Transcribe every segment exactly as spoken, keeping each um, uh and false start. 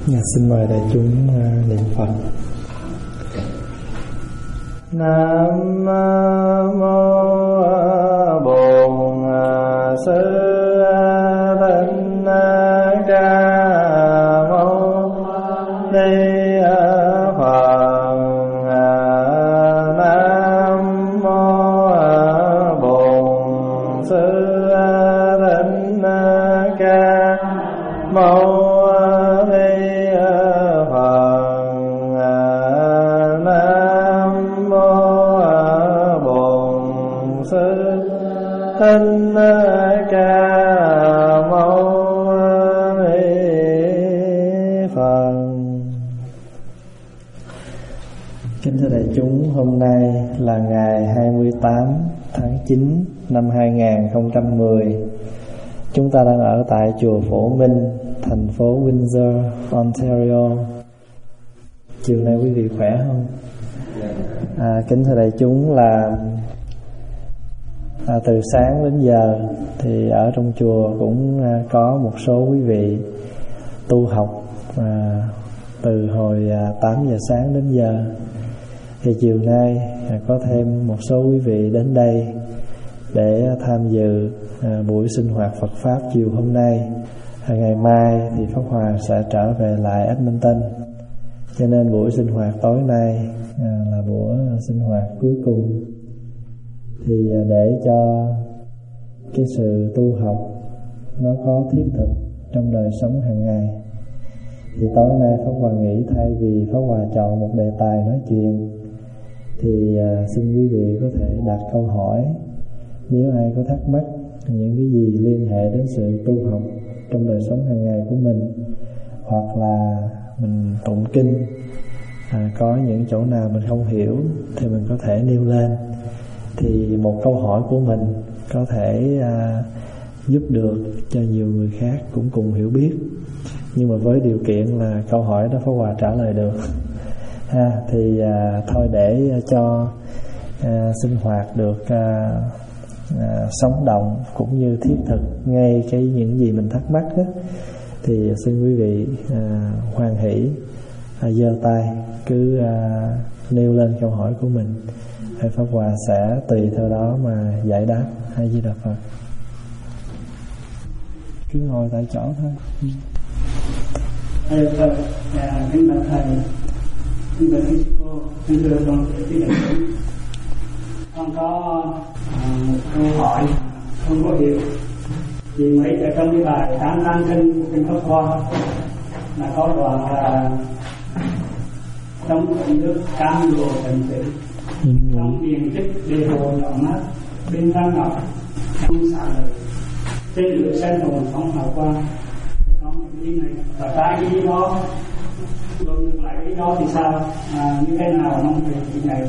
Xin mời đại chúng niệm Phật. Nam mô Bổn Sư Thích Ca Mâu Ni Phật. Nam mô Bổn Sư Thích Ca Mâu Thích Ca Mâu Ni Phật. Kính thưa đại chúng, hôm nay là ngày hai mươi tám tháng chín năm hai nghìn không trăm mười. Chúng ta đang ở tại chùa Phổ Minh, thành phố Windsor, Ontario. Chiều nay quý vị khỏe không? À, kính thưa đại chúng, là À, từ sáng đến giờ thì ở trong chùa cũng à, có một số quý vị tu học à, từ hồi à, tám giờ sáng đến giờ. Thì chiều nay à, có thêm một số quý vị đến đây để tham dự à, buổi sinh hoạt Phật Pháp chiều hôm nay. à, Ngày mai thì Pháp Hòa sẽ trở về lại Edmonton, cho nên buổi sinh hoạt tối nay à, là buổi sinh hoạt cuối cùng. Thì để cho cái sự tu học nó có thiết thực trong đời sống hàng ngày, thì tối nay Pháp Hòa nghĩ thay vì Pháp Hòa chọn một đề tài nói chuyện, thì uh, xin quý vị có thể đặt câu hỏi. Nếu ai có thắc mắc những cái gì liên hệ đến sự tu học trong đời sống hàng ngày của mình, hoặc là mình tụng kinh, à, có những chỗ nào mình không hiểu thì mình có thể nêu lên. Thì một câu hỏi của mình có thể à, giúp được cho nhiều người khác cũng cùng hiểu biết, nhưng mà với điều kiện là câu hỏi đó Pháp Hòa trả lời được ha. Thì à, thôi để cho à, sinh hoạt được à, à, sống động cũng như thiết thực ngay cái những gì mình thắc mắc đó, thì xin quý vị à, hoan hỷ à, giơ tay cứ à, nêu lên câu hỏi của mình. Pháp Hòa sẽ tùy theo đó mà giải đáp. A Di Đà Phật. Cứ ngồi tại chỗ thôi. Thầy Phật, kính bạch thầy, kính bạch cô, kính thưa con quý đại chúng. Con có một câu hỏi không có hiểu. Vì mấy ở trong cái bài tám năng kinh kinh Pháp Hoa là có đoạn là trong nước cam lồ thành tựu, trong miền tích bề hồ nhỏ mắt, bên răng ngọc không xả lời, trên lửa sen hồn không hào quang. Có một cái này và trái cái ý đó, rồi ngược lại cái đó thì sao? À, như thế nào nó về cái này?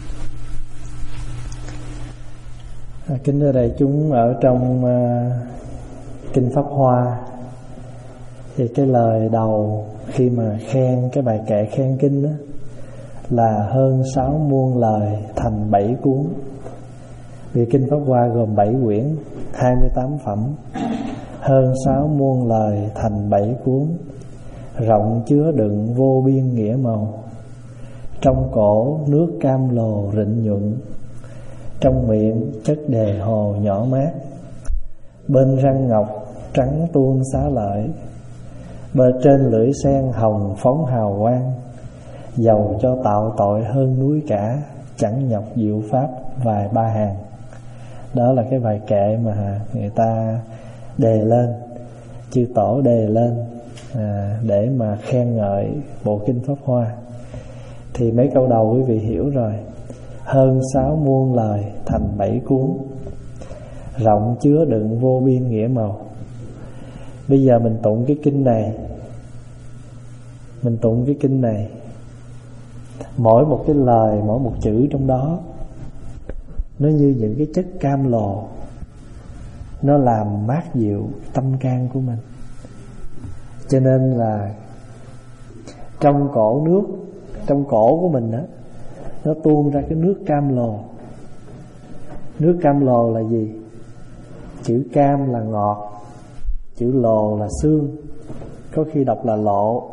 À, kính thưa đại chúng, ở trong uh, kinh Pháp Hoa thì cái lời đầu khi mà khen cái bài kệ khen kinh đó là hơn sáu muôn lời thành bảy cuốn. Vì kinh Pháp Hoa gồm bảy quyển, hai mươi tám phẩm, hơn sáu muôn lời thành bảy cuốn, rộng chứa đựng vô biên nghĩa màu. Trong cổ nước cam lồ rịnh nhuận, trong miệng chất đề hồ nhỏ mát, bên răng ngọc trắng tuôn xá lợi, bên trên lưỡi sen hồng phóng hào quang. Dầu cho tạo tội hơn núi cả, chẳng nhọc diệu pháp vài ba hàng. Đó là cái bài kệ mà người ta đề lên, chư tổ đề lên à, để mà khen ngợi bộ kinh Pháp Hoa. Thì mấy câu đầu quý vị hiểu rồi. Hơn sáu muôn lời thành bảy cuốn, rộng chứa đựng vô biên nghĩa màu. Bây giờ mình tụng cái kinh này, Mình tụng cái kinh này, mỗi một cái lời, mỗi một chữ trong đó nó như những cái chất cam lồ, nó làm mát dịu tâm can của mình. Cho nên là trong cổ nước, trong cổ của mình đó, nó tuôn ra cái nước cam lồ. Nước cam lồ là gì? Chữ cam là ngọt, chữ lồ là xương, có khi đọc là lộ,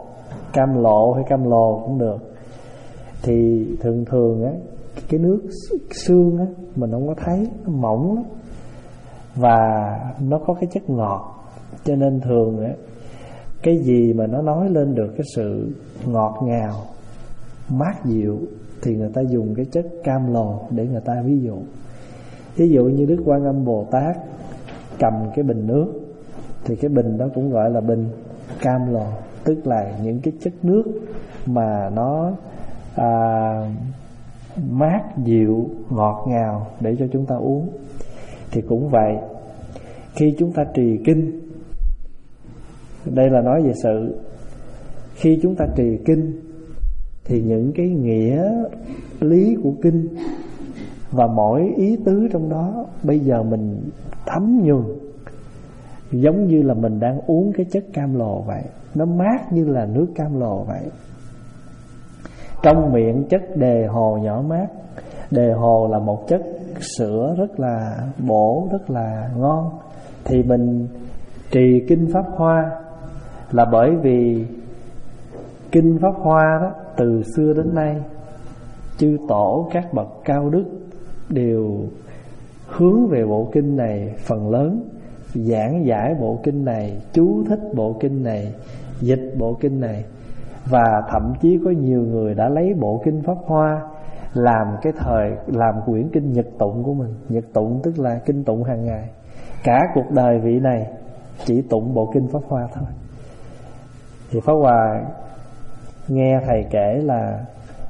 cam lộ hay cam lồ cũng được. Thì thường thường á, cái nước xương á mình không có thấy, nó mỏng lắm và nó có cái chất ngọt, cho nên thường á cái gì mà nó nói lên được cái sự ngọt ngào, mát dịu thì người ta dùng cái chất cam lồ để người ta ví dụ. Ví dụ như Đức Quan Âm Bồ Tát cầm cái bình nước thì cái bình đó cũng gọi là bình cam lồ, tức là những cái chất nước mà nó à, mát dịu ngọt ngào để cho chúng ta uống. Thì cũng vậy, khi chúng ta trì kinh, đây là nói về sự, khi chúng ta trì kinh thì những cái nghĩa lý của kinh và mỗi ý tứ trong đó bây giờ mình thấm nhuần, giống như là mình đang uống cái chất cam lồ vậy, nó mát như là nước cam lồ vậy. Trong miệng chất đề hồ nhỏ mát. Đề hồ là một chất sữa rất là bổ, rất là ngon. Thì mình trì kinh Pháp Hoa là bởi vì kinh Pháp Hoa đó, từ xưa đến nay chư tổ các bậc cao đức đều hướng về bộ kinh này, phần lớn giảng giải bộ kinh này, chú thích bộ kinh này, dịch bộ kinh này. Và thậm chí có nhiều người đã lấy bộ kinh Pháp Hoa làm cái thời, làm quyển kinh nhật tụng của mình. Nhật tụng tức là kinh tụng hàng ngày. Cả cuộc đời vị này chỉ tụng bộ kinh Pháp Hoa thôi. Thì Pháp Hòa nghe thầy kể là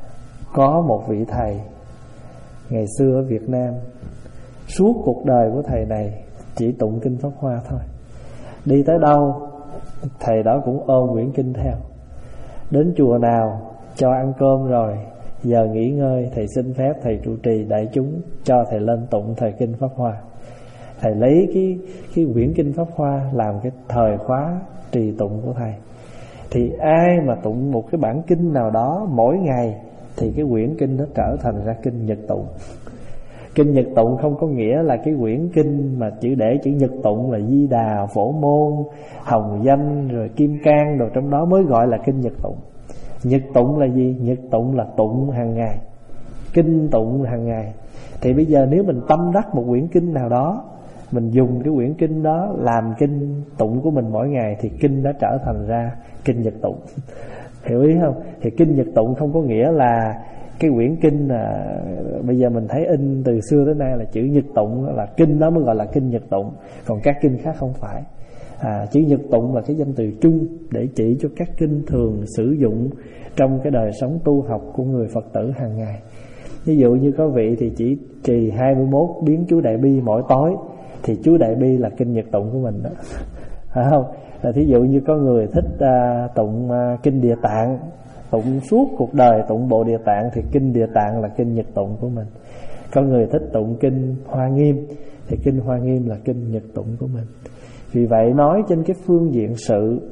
có một vị thầy ngày xưa ở Việt Nam, suốt cuộc đời của thầy này chỉ tụng kinh Pháp Hoa thôi. Đi tới đâu thầy đó cũng ôm quyển kinh theo. Đến chùa nào cho ăn cơm rồi, giờ nghỉ ngơi, thầy xin phép thầy trụ trì đại chúng cho thầy lên tụng thời kinh Pháp Hoa. Thầy lấy cái, cái quyển kinh Pháp Hoa làm cái thời khóa trì tụng của thầy. Thì ai mà tụng một cái bản kinh nào đó mỗi ngày thì cái quyển kinh nó trở thành ra kinh nhật tụng. Kinh nhật tụng không có nghĩa là cái quyển kinh mà chữ để chữ nhật tụng là Di Đà, Phổ Môn, Hồng Danh rồi Kim Cang rồi trong đó mới gọi là kinh nhật tụng. Nhật tụng là gì? Nhật tụng là tụng hàng ngày, kinh tụng hàng ngày. Thì bây giờ nếu mình tâm đắc một quyển kinh nào đó, mình dùng cái quyển kinh đó làm kinh tụng của mình mỗi ngày thì kinh đã trở thành ra kinh nhật tụng. Hiểu ý không? Thì kinh nhật tụng không có nghĩa là cái quyển kinh là bây giờ mình thấy in từ xưa tới nay là chữ nhật tụng là kinh đó mới gọi là kinh nhật tụng, còn các kinh khác không phải. À, chữ nhật tụng là cái danh từ chung để chỉ cho các kinh thường sử dụng trong cái đời sống tu học của người Phật tử hàng ngày. Ví dụ như có vị thì chỉ trì hai mươi mốt biến chú Đại Bi mỗi tối, thì chú Đại Bi là kinh nhật tụng của mình đó. Phải không? Là thí dụ như có người thích uh, tụng uh, kinh Địa Tạng, tụng suốt cuộc đời tụng bộ Địa Tạng thì kinh Địa Tạng là kinh nhật tụng của mình. Có người thích tụng kinh Hoa Nghiêm thì kinh Hoa Nghiêm là kinh nhật tụng của mình. Vì vậy nói trên cái phương diện sự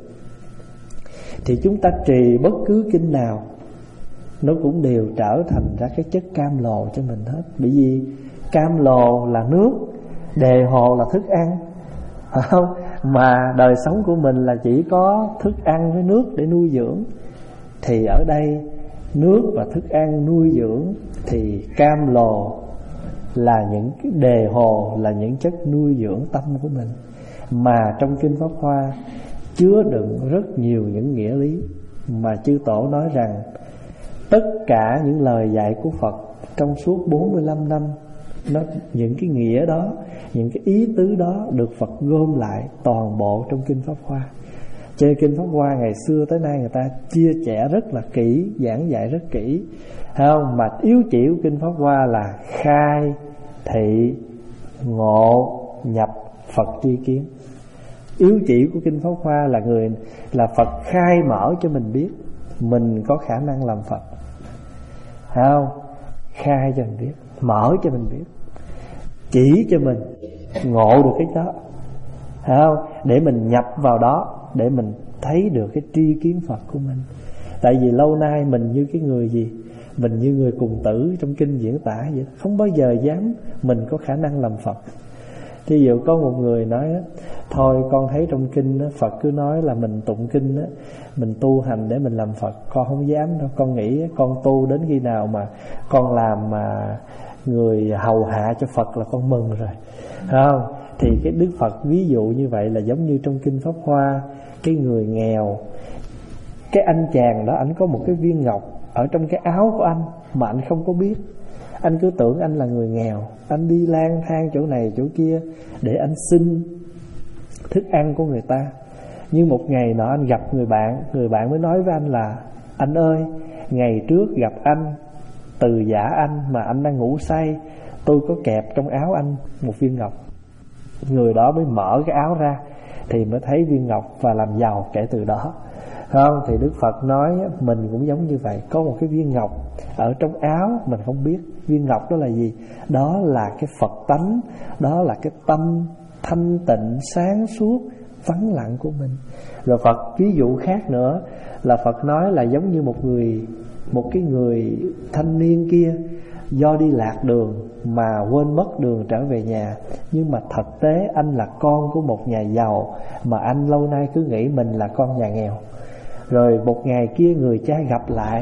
thì chúng ta trì bất cứ kinh nào nó cũng đều trở thành ra cái chất cam lồ cho mình hết. Bởi vì cam lồ là nước, đề hồ là thức ăn, phải không? Mà đời sống của mình là chỉ có thức ăn với nước để nuôi dưỡng. Thì ở đây nước và thức ăn nuôi dưỡng, thì cam lồ là những cái đề hồ, là những chất nuôi dưỡng tâm của mình. Mà trong kinh Pháp Hoa chứa đựng rất nhiều những nghĩa lý mà chư tổ nói rằng tất cả những lời dạy của Phật trong suốt bốn mươi lăm năm, nó, những cái nghĩa đó, những cái ý tứ đó được Phật gom lại toàn bộ trong kinh Pháp Hoa. Trên kinh Pháp Hoa ngày xưa tới nay người ta chia sẻ rất là kỹ, giảng dạy rất kỹ, không? Mà yếu chỉ của kinh Pháp Hoa là khai, thị, ngộ, nhập, Phật tri kiến. Yếu chỉ của kinh Pháp Hoa là người là Phật khai mở cho mình biết mình có khả năng làm Phật, không? Khai cho mình biết, mở cho mình biết, chỉ cho mình ngộ được cái đó, không? Để mình nhập vào đó, để mình thấy được cái tri kiến Phật của mình. Tại vì lâu nay mình như cái người gì? Mình như người cùng tử trong kinh diễn tả vậy, không bao giờ dám mình có khả năng làm Phật. Thí dụ có một người nói thôi con thấy trong kinh đó, Phật cứ nói là mình tụng kinh đó, mình tu hành để mình làm Phật, con không dám đâu. Con nghĩ con tu đến khi nào mà con làm mà người hầu hạ cho Phật là con mừng rồi, phải không? Thì cái Đức Phật ví dụ như vậy là giống như trong kinh Pháp Hoa, cái người nghèo, cái anh chàng đó anh có một cái viên ngọc ở trong cái áo của anh mà anh không có biết. Anh cứ tưởng anh là người nghèo, anh đi lang thang chỗ này chỗ kia để anh xin thức ăn của người ta. Nhưng một ngày nọ anh gặp người bạn, người bạn mới nói với anh là: anh ơi, ngày trước gặp anh, từ giả anh mà anh đang ngủ say, tôi có kẹp trong áo anh một viên ngọc. Người đó mới mở cái áo ra thì mới thấy viên ngọc và làm giàu kể từ đó. Không? Thì Đức Phật nói mình cũng giống như vậy, có một cái viên ngọc ở trong áo mình không biết. Viên ngọc đó là gì? Đó là cái Phật tánh, đó là cái tâm thanh tịnh sáng suốt vắng lặng của mình. Rồi Phật ví dụ khác nữa là Phật nói là giống như một người, một cái người thanh niên kia do đi lạc đường mà quên mất đường trở về nhà. Nhưng mà thực tế anh là con của một nhà giàu mà anh lâu nay cứ nghĩ mình là con nhà nghèo. Rồi một ngày kia người cha gặp lại,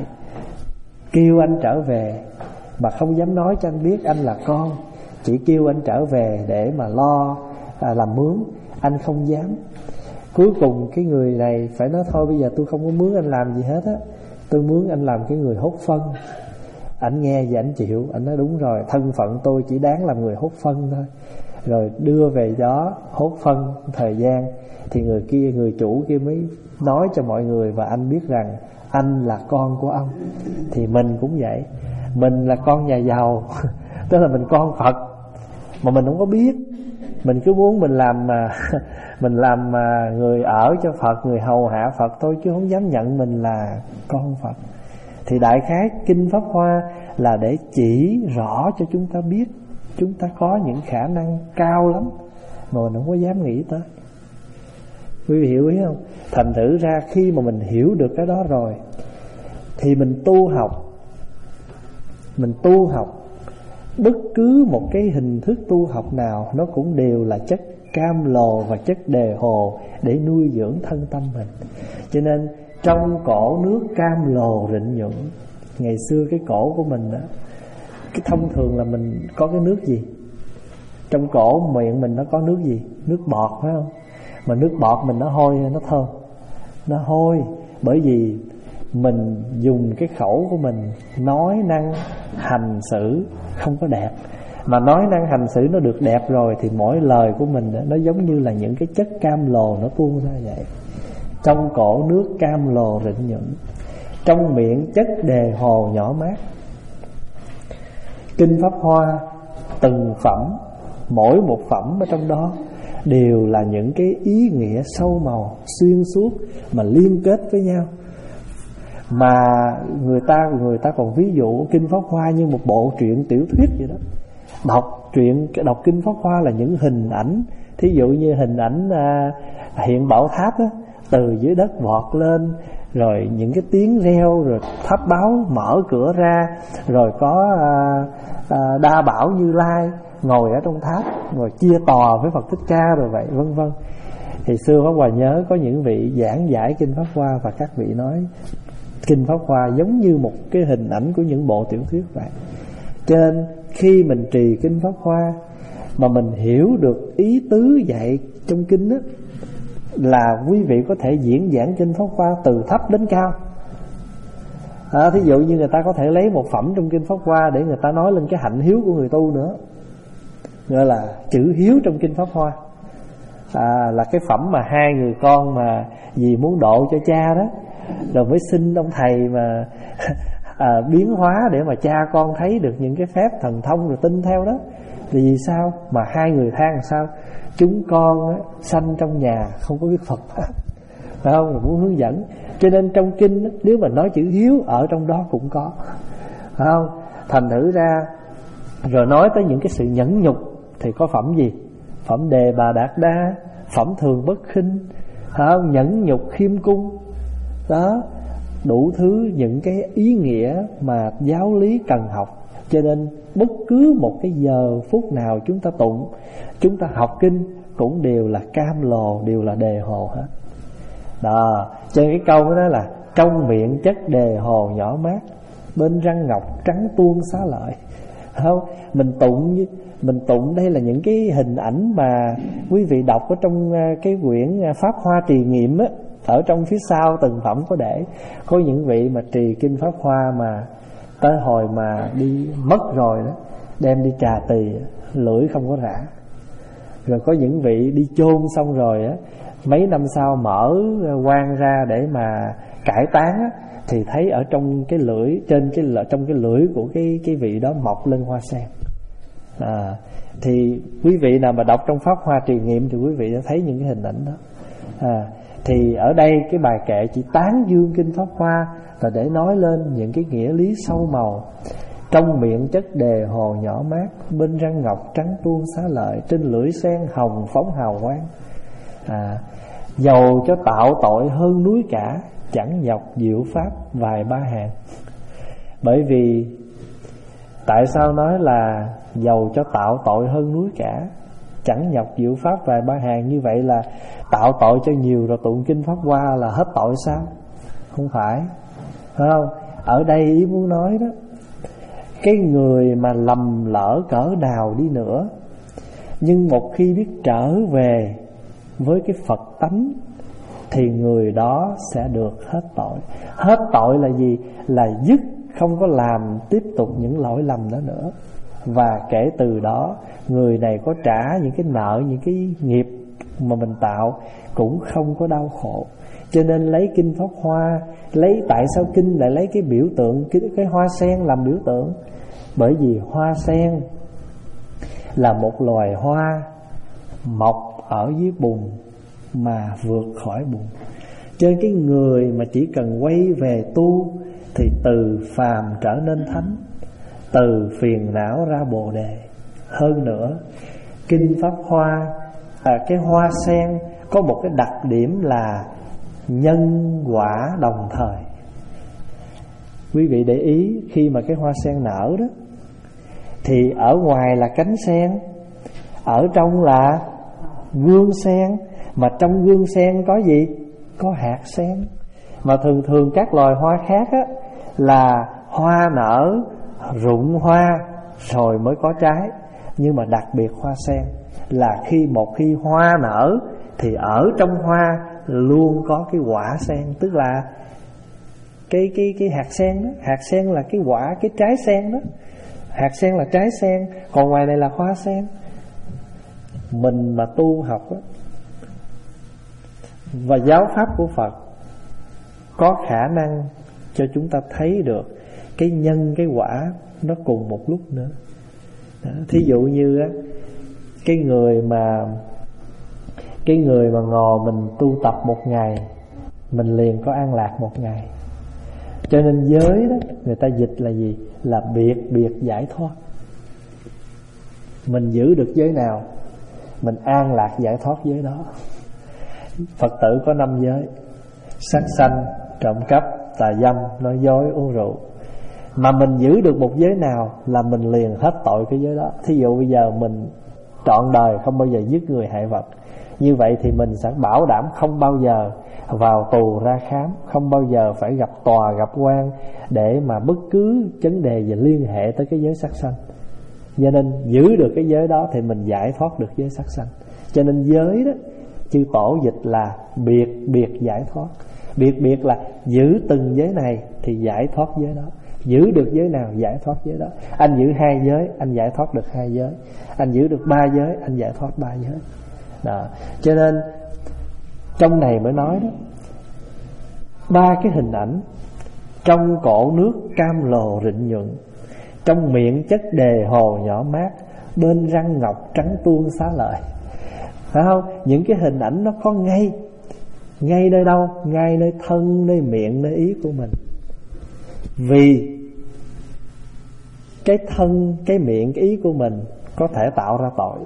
kêu anh trở về mà không dám nói cho anh biết anh là con, chỉ kêu anh trở về để mà lo à, làm mướn. Anh không dám. Cuối cùng cái người này phải nói thôi bây giờ tôi không có mướn anh làm gì hết á, tôi mướn anh làm cái người hốt phân. Anh nghe và anh chịu. Anh nói đúng rồi, thân phận tôi chỉ đáng làm người hốt phân thôi. Rồi đưa về đó hốt phân thời gian thì người kia, người chủ kia mới nói cho mọi người và anh biết rằng anh là con của ông. Thì mình cũng vậy, mình là con nhà giàu tức là mình con Phật mà mình không có biết. Mình cứ muốn mình làm mà mình làm mà người ở cho Phật, người hầu hạ Phật thôi, chứ không dám nhận mình là con Phật. Thì đại khái kinh Pháp Hoa là để chỉ rõ cho chúng ta biết chúng ta có những khả năng cao lắm mà mình không có dám nghĩ tới. Quý vị hiểu ý không? Thành thử ra khi mà mình hiểu được cái đó rồi thì mình tu học, mình tu học bất cứ một cái hình thức tu học nào nó cũng đều là chất cam lồ và chất đề hồ để nuôi dưỡng thân tâm mình. Cho nên trong cổ nước cam lồ rịnh nhuận, ngày xưa cái cổ của mình đó, cái thông thường là mình có cái nước gì? Trong cổ miệng mình nó có nước gì? Nước bọt, phải không? Mà nước bọt mình nó hôi hay nó thơm? Nó hôi. Bởi vì mình dùng cái khẩu của mình nói năng hành xử không có đẹp. Mà nói năng hành xử nó được đẹp rồi thì mỗi lời của mình đó, nó giống như là những cái chất cam lồ nó tuôn ra vậy. Trong cổ nước cam lồ rịnh nhuận, trong miệng chất đề hồ nhỏ mát. Kinh Pháp Hoa từng phẩm, mỗi một phẩm ở trong đó đều là những cái ý nghĩa sâu màu, xuyên suốt mà liên kết với nhau. Mà người ta người ta còn ví dụ kinh Pháp Hoa như một bộ truyện tiểu thuyết vậy đó. Đọc truyện, đọc kinh Pháp Hoa là những hình ảnh, thí dụ như hình ảnh à, hiện bảo tháp á, từ dưới đất vọt lên, rồi những cái tiếng reo, rồi tháp báo mở cửa ra, rồi có à, à, Đa Bảo Như Lai ngồi ở trong tháp, rồi chia tòa với Phật Thích Ca rồi vậy, vân vân. Thì xưa Pháp Hòa nhớ có những vị giảng giải kinh Pháp Hoa và các vị nói kinh Pháp Hoa giống như một cái hình ảnh của những bộ tiểu thuyết vậy. Cho nên khi mình trì kinh Pháp Hoa mà mình hiểu được ý tứ dạy trong kinh đó, là quý vị có thể diễn giảng kinh Pháp Hoa từ thấp đến cao. À, thí dụ như người ta có thể lấy một phẩm trong kinh Pháp Hoa để người ta nói lên cái hạnh hiếu của người tu nữa, gọi là chữ hiếu trong kinh Pháp Hoa. À, là cái phẩm mà hai người con mà vì muốn độ cho cha đó, rồi mới xin ông thầy mà à, biến hóa để mà cha con thấy được những cái phép thần thông rồi tin theo đó. Thì vì sao? Mà hai người than làm sao? Chúng con á, sanh trong nhà không có biết Phật Pháp, phải không? Rồi muốn hướng dẫn. Cho nên trong kinh á, nếu mà nói chữ hiếu ở trong đó cũng có, phải không? Thành thử ra rồi nói tới những cái sự nhẫn nhục thì có phẩm gì? Phẩm Đề Bà Đạt Đa, phẩm Thường Bất Khinh, phải không? Nhẫn nhục khiêm cung đó. đủ thứ những cái ý nghĩa mà giáo lý cần học. Cho nên bất cứ một cái giờ phút nào chúng ta tụng, chúng ta học kinh cũng đều là cam lồ, đều là đề hồ hết. Đó, cho nên cái câu đó là trong miệng chất đề hồ nhỏ mát, bên răng ngọc trắng tuôn xá lợi. Không, mình tụng mình tụng đây là những cái hình ảnh mà quý vị đọc ở trong cái quyển Pháp Hoa Trì Nghiệm á, ở trong phía sau từng phẩm có để có những vị mà trì kinh Pháp Hoa mà tới hồi mà đi mất rồi đó, đem đi trà tỳ, lưỡi không có rã. Rồi có những vị đi chôn xong rồi á, mấy năm sau mở quan ra để mà cải táng á, thì thấy ở trong cái lưỡi, trên cái trong cái lưỡi của cái cái vị đó mọc lên hoa sen. À, thì quý vị nào mà đọc trong Pháp Hoa Trì Nghiệm thì quý vị đã thấy những cái hình ảnh đó. À, thì ở đây cái bài kệ chỉ tán dương kinh Pháp Hoa là để nói lên những cái nghĩa lý sâu màu. Trong miệng chất đề hồ nhỏ mát, bên răng ngọc trắng tuôn xá lợi, trên lưỡi sen hồng phóng hào quang. À, dầu cho tạo tội hơn núi cả, chẳng nhọc diệu pháp vài ba hàng. Bởi vì tại sao nói là dầu cho tạo tội hơn núi cả, chẳng nhọc diệu pháp vài ba hàng? Như vậy là tạo tội cho nhiều rồi tụng kinh Pháp Hoa là hết tội sao? Không phải, phải không? Ở đây ý muốn nói đó, cái người mà lầm lỡ cỡ nào đi nữa, nhưng một khi biết trở về với cái Phật tánh thì người đó sẽ được hết tội. Hết tội là gì? Là dứt, không có làm tiếp tục những lỗi lầm đó nữa. Và kể từ đó người này có trả những cái nợ, những cái nghiệp mà mình tạo cũng không có đau khổ. Cho nên lấy kinh Pháp Hoa, lấy tại sao kinh lại lấy cái biểu tượng, cái, cái hoa sen làm biểu tượng? Bởi vì hoa sen là một loài hoa mọc ở dưới bùn mà vượt khỏi bùn. Cho nên cái người mà chỉ cần quay về tu thì từ phàm trở nên thánh, từ phiền não ra bồ đề. Hơn nữa, kinh Pháp Hoa, à, cái hoa sen có một cái đặc điểm là nhân quả đồng thời. Quý vị để ý, khi mà cái hoa sen nở đó thì ở ngoài là cánh sen, ở trong là gương sen. Mà trong gương sen có gì? Có hạt sen. Mà thường thường các loài hoa khác á, là hoa nở, rụng hoa rồi mới có trái. Nhưng mà đặc biệt hoa sen là khi một khi hoa nở thì ở trong hoa luôn có cái quả sen, tức là cái cái cái hạt sen đó. Hạt sen là cái quả, cái trái sen đó. Hạt sen là trái sen, còn ngoài này là hoa sen. Mình mà tu học đó, và giáo pháp của Phật có khả năng cho chúng ta thấy được cái nhân cái quả nó cùng một lúc nữa. Đó, thí dụ như á, cái người mà cái người mà ngồi mình tu tập một ngày, mình liền có an lạc một ngày. Cho nên giới đó người ta dịch là gì? Là biệt biệt giải thoát. Mình giữ được giới nào, mình an lạc giải thoát giới đó. Phật tử có năm giới: sát sanh, trộm cắp, tà dâm, nói dối, uống rượu. Mà mình giữ được một giới nào là mình liền hết tội cái giới đó. Thí dụ bây giờ mình trọn đời không bao giờ giết người hại vật, như vậy thì mình sẽ bảo đảm không bao giờ vào tù ra khám, không bao giờ phải gặp tòa gặp quan để mà bất cứ vấn đề gì liên hệ tới cái giới sát sanh. Cho nên giữ được cái giới đó thì mình giải thoát được giới sát sanh. Cho nên giới đó chư tổ dịch là biệt biệt giải thoát. Biệt biệt là giữ từng giới này thì giải thoát giới đó. Giữ được giới nào giải thoát giới đó. Anh giữ hai giới, anh giải thoát được hai giới. Anh giữ được ba giới, anh giải thoát ba giới đó. Cho nên trong này mới nói đó, ba cái hình ảnh: trong cổ nước cam lồ rịnh nhuận, trong miệng chất đề hồ nhỏ mát, bên răng ngọc trắng tuôn xá lợi. Phải không? Những cái hình ảnh nó có ngay ngay nơi đâu? Ngay nơi thân, nơi miệng, nơi ý của mình. Vì cái thân, cái miệng, cái ý của mình có thể tạo ra tội,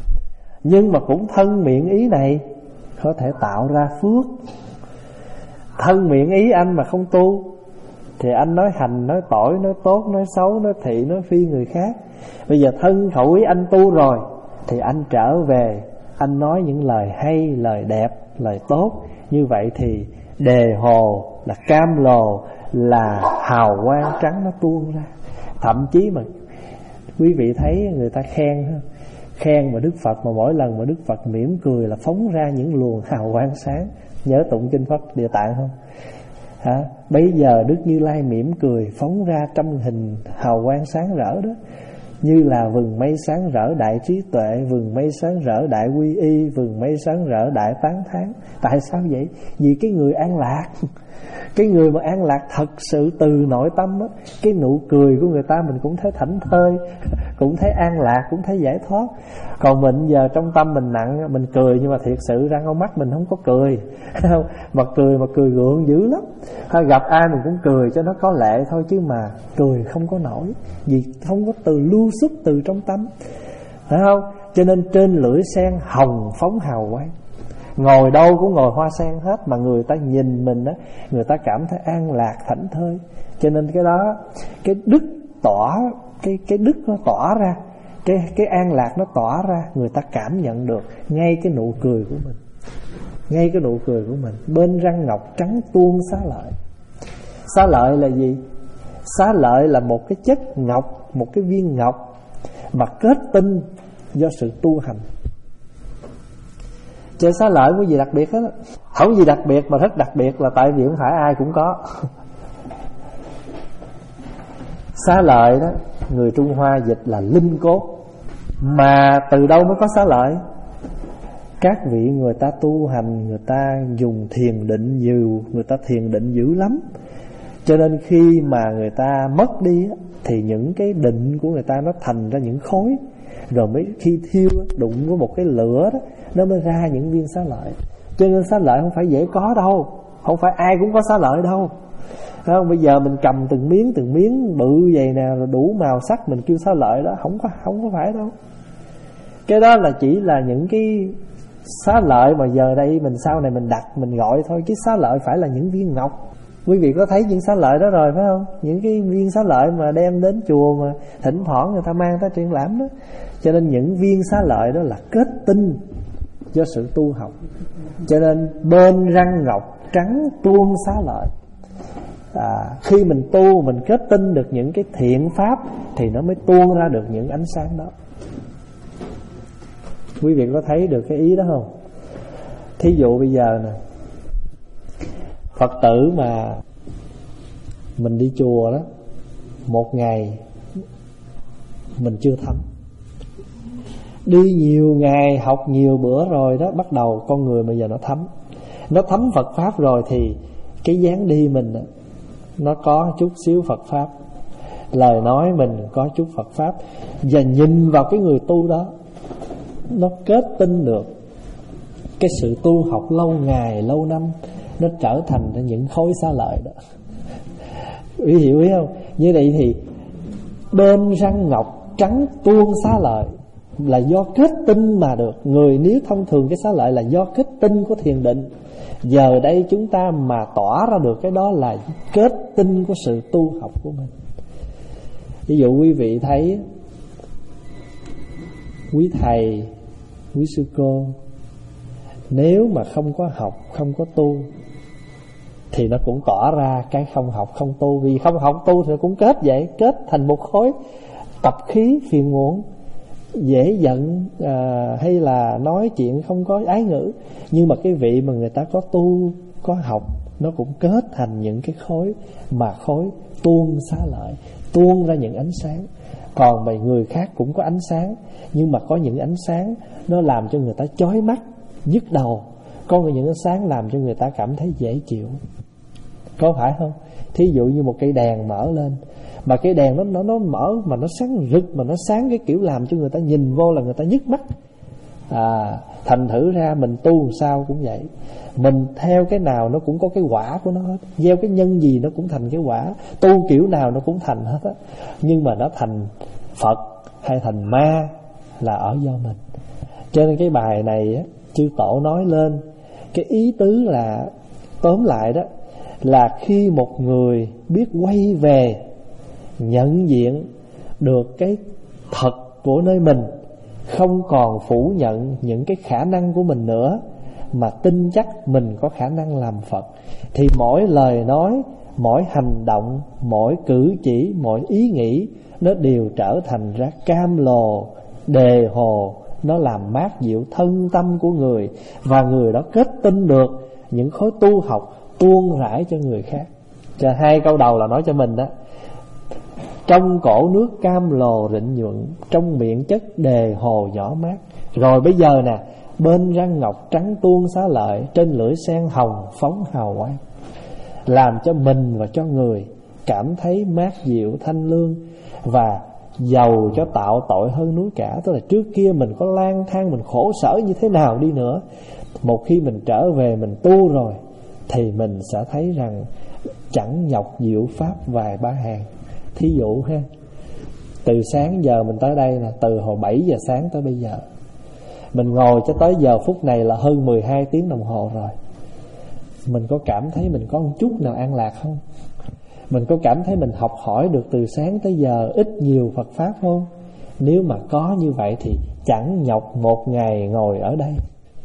nhưng mà cũng thân, miệng, ý này có thể tạo ra phước. Thân miệng ý anh mà không tu thì anh nói hành, nói tỏi, nói tốt, nói xấu, nói thị, nói phi người khác. Bây giờ thân khẩu ý anh tu rồi thì anh trở về, anh nói những lời hay, lời đẹp, lời tốt. Như vậy thì đề hồ, là cam lồ, là hào quang trắng nó tuôn ra. Thậm chí mà quý vị thấy người ta khen ha, khen mà Đức Phật mà mỗi lần mà Đức Phật mỉm cười là phóng ra những luồng hào quang sáng. Nhớ tụng kinh Pháp Địa Tạng không? Hả? Bây giờ Đức Như Lai mỉm cười phóng ra trăm hình hào quang sáng rỡ đó, như là vầng mây sáng rỡ đại trí tuệ, vầng mây sáng rỡ đại quy y, vầng mây sáng rỡ đại tán thán. Tại sao vậy? Vì cái người an lạc, cái người mà an lạc thật sự từ nội tâm á, cái nụ cười của người ta mình cũng thấy thảnh thơi, cũng thấy an lạc, cũng thấy giải thoát. Còn mình giờ trong tâm mình nặng, mình cười nhưng mà thiệt sự ra con mắt mình không có cười, không? Mà cười mà cười gượng dữ lắm. Hay gặp ai mình cũng cười cho nó có lệ thôi, chứ mà cười không có nổi, vì không có từ lưu xuất từ trong tâm, phải không? Cho nên trên lưỡi sen hồng phóng hào quang. Ngồi đâu cũng ngồi hoa sen hết, mà người ta nhìn mình á, người ta cảm thấy an lạc thảnh thơi. Cho nên cái đó, cái đức tỏa, cái cái đức nó tỏa ra, cái cái an lạc nó tỏa ra, người ta cảm nhận được ngay cái nụ cười của mình, ngay cái nụ cười của mình. Bên răng ngọc trắng tuôn xá lợi. Xá lợi là gì? Xá lợi là một cái chất ngọc, một cái viên ngọc mà kết tinh do sự tu hành. Chơi xá lợi có gì đặc biệt hết, không gì đặc biệt mà rất đặc biệt, là tại vì không phải ai cũng có. Xá lợi đó, người Trung Hoa dịch là linh cốt. Mà từ đâu mới có xá lợi? Các vị người ta tu hành, người ta dùng thiền định nhiều, người ta thiền định dữ lắm. Cho nên khi mà người ta mất đi thì những cái định của người ta nó thành ra những khối. Rồi mới khi thiêu đụng với một cái lửa đó, nó mới ra những viên xá lợi. Cho nên xá lợi không phải dễ có đâu, không phải ai cũng có xá lợi đâu. Không, bây giờ mình cầm từng miếng từng miếng bự vậy nè, rồi đủ màu sắc mình kêu xá lợi đó, không có không có phải đâu. Cái đó là chỉ là những cái xá lợi mà giờ đây mình sau này mình đặt mình gọi thôi, chứ xá lợi phải là những viên ngọc. Quý vị có thấy những xá lợi đó rồi phải không? Những cái viên xá lợi mà đem đến chùa mà thỉnh thoảng người ta mang tới triển lãm đó. Cho nên những viên xá lợi đó là kết tinh do sự tu học. Cho nên bên răng ngọc trắng tuôn xá lợi. À, khi mình tu, mình kết tinh được những cái thiện pháp thì nó mới tuôn ra được những ánh sáng đó. Quý vị có thấy được cái ý đó không? Thí dụ bây giờ nè, Phật tử mà mình đi chùa đó, một ngày mình chưa thấm, đi nhiều ngày, học nhiều bữa rồi đó, bắt đầu con người bây giờ nó thấm. Nó thấm Phật Pháp rồi thì cái dáng đi mình nó có chút xíu Phật Pháp, lời nói mình có chút Phật Pháp. Và nhìn vào cái người tu đó, nó kết tinh được cái sự tu học lâu ngày, lâu năm, nó trở thành những khối xá lợi đó. Quý vị hiểu ý không? Như vậy thì bên răng ngọc trắng tuôn xá lợi là do kết tinh mà được. Người nếu thông thường cái xá lợi là do kết tinh của thiền định. Giờ đây chúng ta mà tỏa ra được cái đó là kết tinh của sự tu học của mình. Ví dụ quý vị thấy quý thầy, quý sư cô, nếu mà không có học, không có tu thì nó cũng tỏ ra cái không học, không tu. Vì không học tu thì nó cũng kết vậy, kết thành một khối tập khí phiền muộn, dễ giận, à, hay là nói chuyện không có ái ngữ. Nhưng mà cái vị mà người ta có tu, có học, nó cũng kết thành những cái khối mà khối tuôn xá lợi, tuôn ra những ánh sáng. Còn về người khác cũng có ánh sáng, nhưng mà có những ánh sáng nó làm cho người ta chói mắt, nhức đầu. Có những ánh sáng làm cho người ta cảm thấy dễ chịu, có phải không? Thí dụ như một cây đèn mở lên, mà cái đèn nó nó nó mở mà nó sáng rực, mà nó sáng cái kiểu làm cho người ta nhìn vô là người ta nhức mắt. À, thành thử ra mình tu làm sao cũng vậy, mình theo cái nào nó cũng có cái quả của nó hết, gieo cái nhân gì nó cũng thành cái quả, tu kiểu nào nó cũng thành hết á. Nhưng mà nó thành Phật hay thành ma là ở do mình. Cho nên cái bài này á, chư tổ nói lên cái ý tứ là tóm lại đó, là khi một người biết quay về nhận diện được cái thật của nơi mình, không còn phủ nhận những cái khả năng của mình nữa, mà tin chắc mình có khả năng làm Phật, thì mỗi lời nói, mỗi hành động, mỗi cử chỉ, mỗi ý nghĩ nó đều trở thành ra cam lồ, đề hồ. Nó làm mát dịu thân tâm của người, và người đó kết tinh được những khối tu học tuôn rải cho người khác. Cho hai câu đầu là nói cho mình đó: trong cổ nước cam lồ rịnh nhuận, trong miệng chất đề hồ nhỏ mát. Rồi bây giờ nè, bên răng ngọc trắng tuôn xá lợi, trên lưỡi sen hồng phóng hào quang, làm cho mình và cho người cảm thấy mát dịu thanh lương, và giàu cho tạo tội hơn núi cả. Tức là trước kia mình có lang thang, mình khổ sở như thế nào đi nữa, một khi mình trở về mình tu rồi thì mình sẽ thấy rằng chẳng nhọc diệu pháp vài ba hàng. Thí dụ ha, từ sáng giờ mình tới đây nè, từ hồi bảy giờ sáng tới bây giờ, mình ngồi cho tới giờ phút này là hơn mười hai tiếng đồng hồ rồi. Mình có cảm thấy mình có một chút nào an lạc không? Mình có cảm thấy mình học hỏi được từ sáng tới giờ ít nhiều Phật Pháp không? Nếu mà có như vậy thì chẳng nhọc một ngày ngồi ở đây.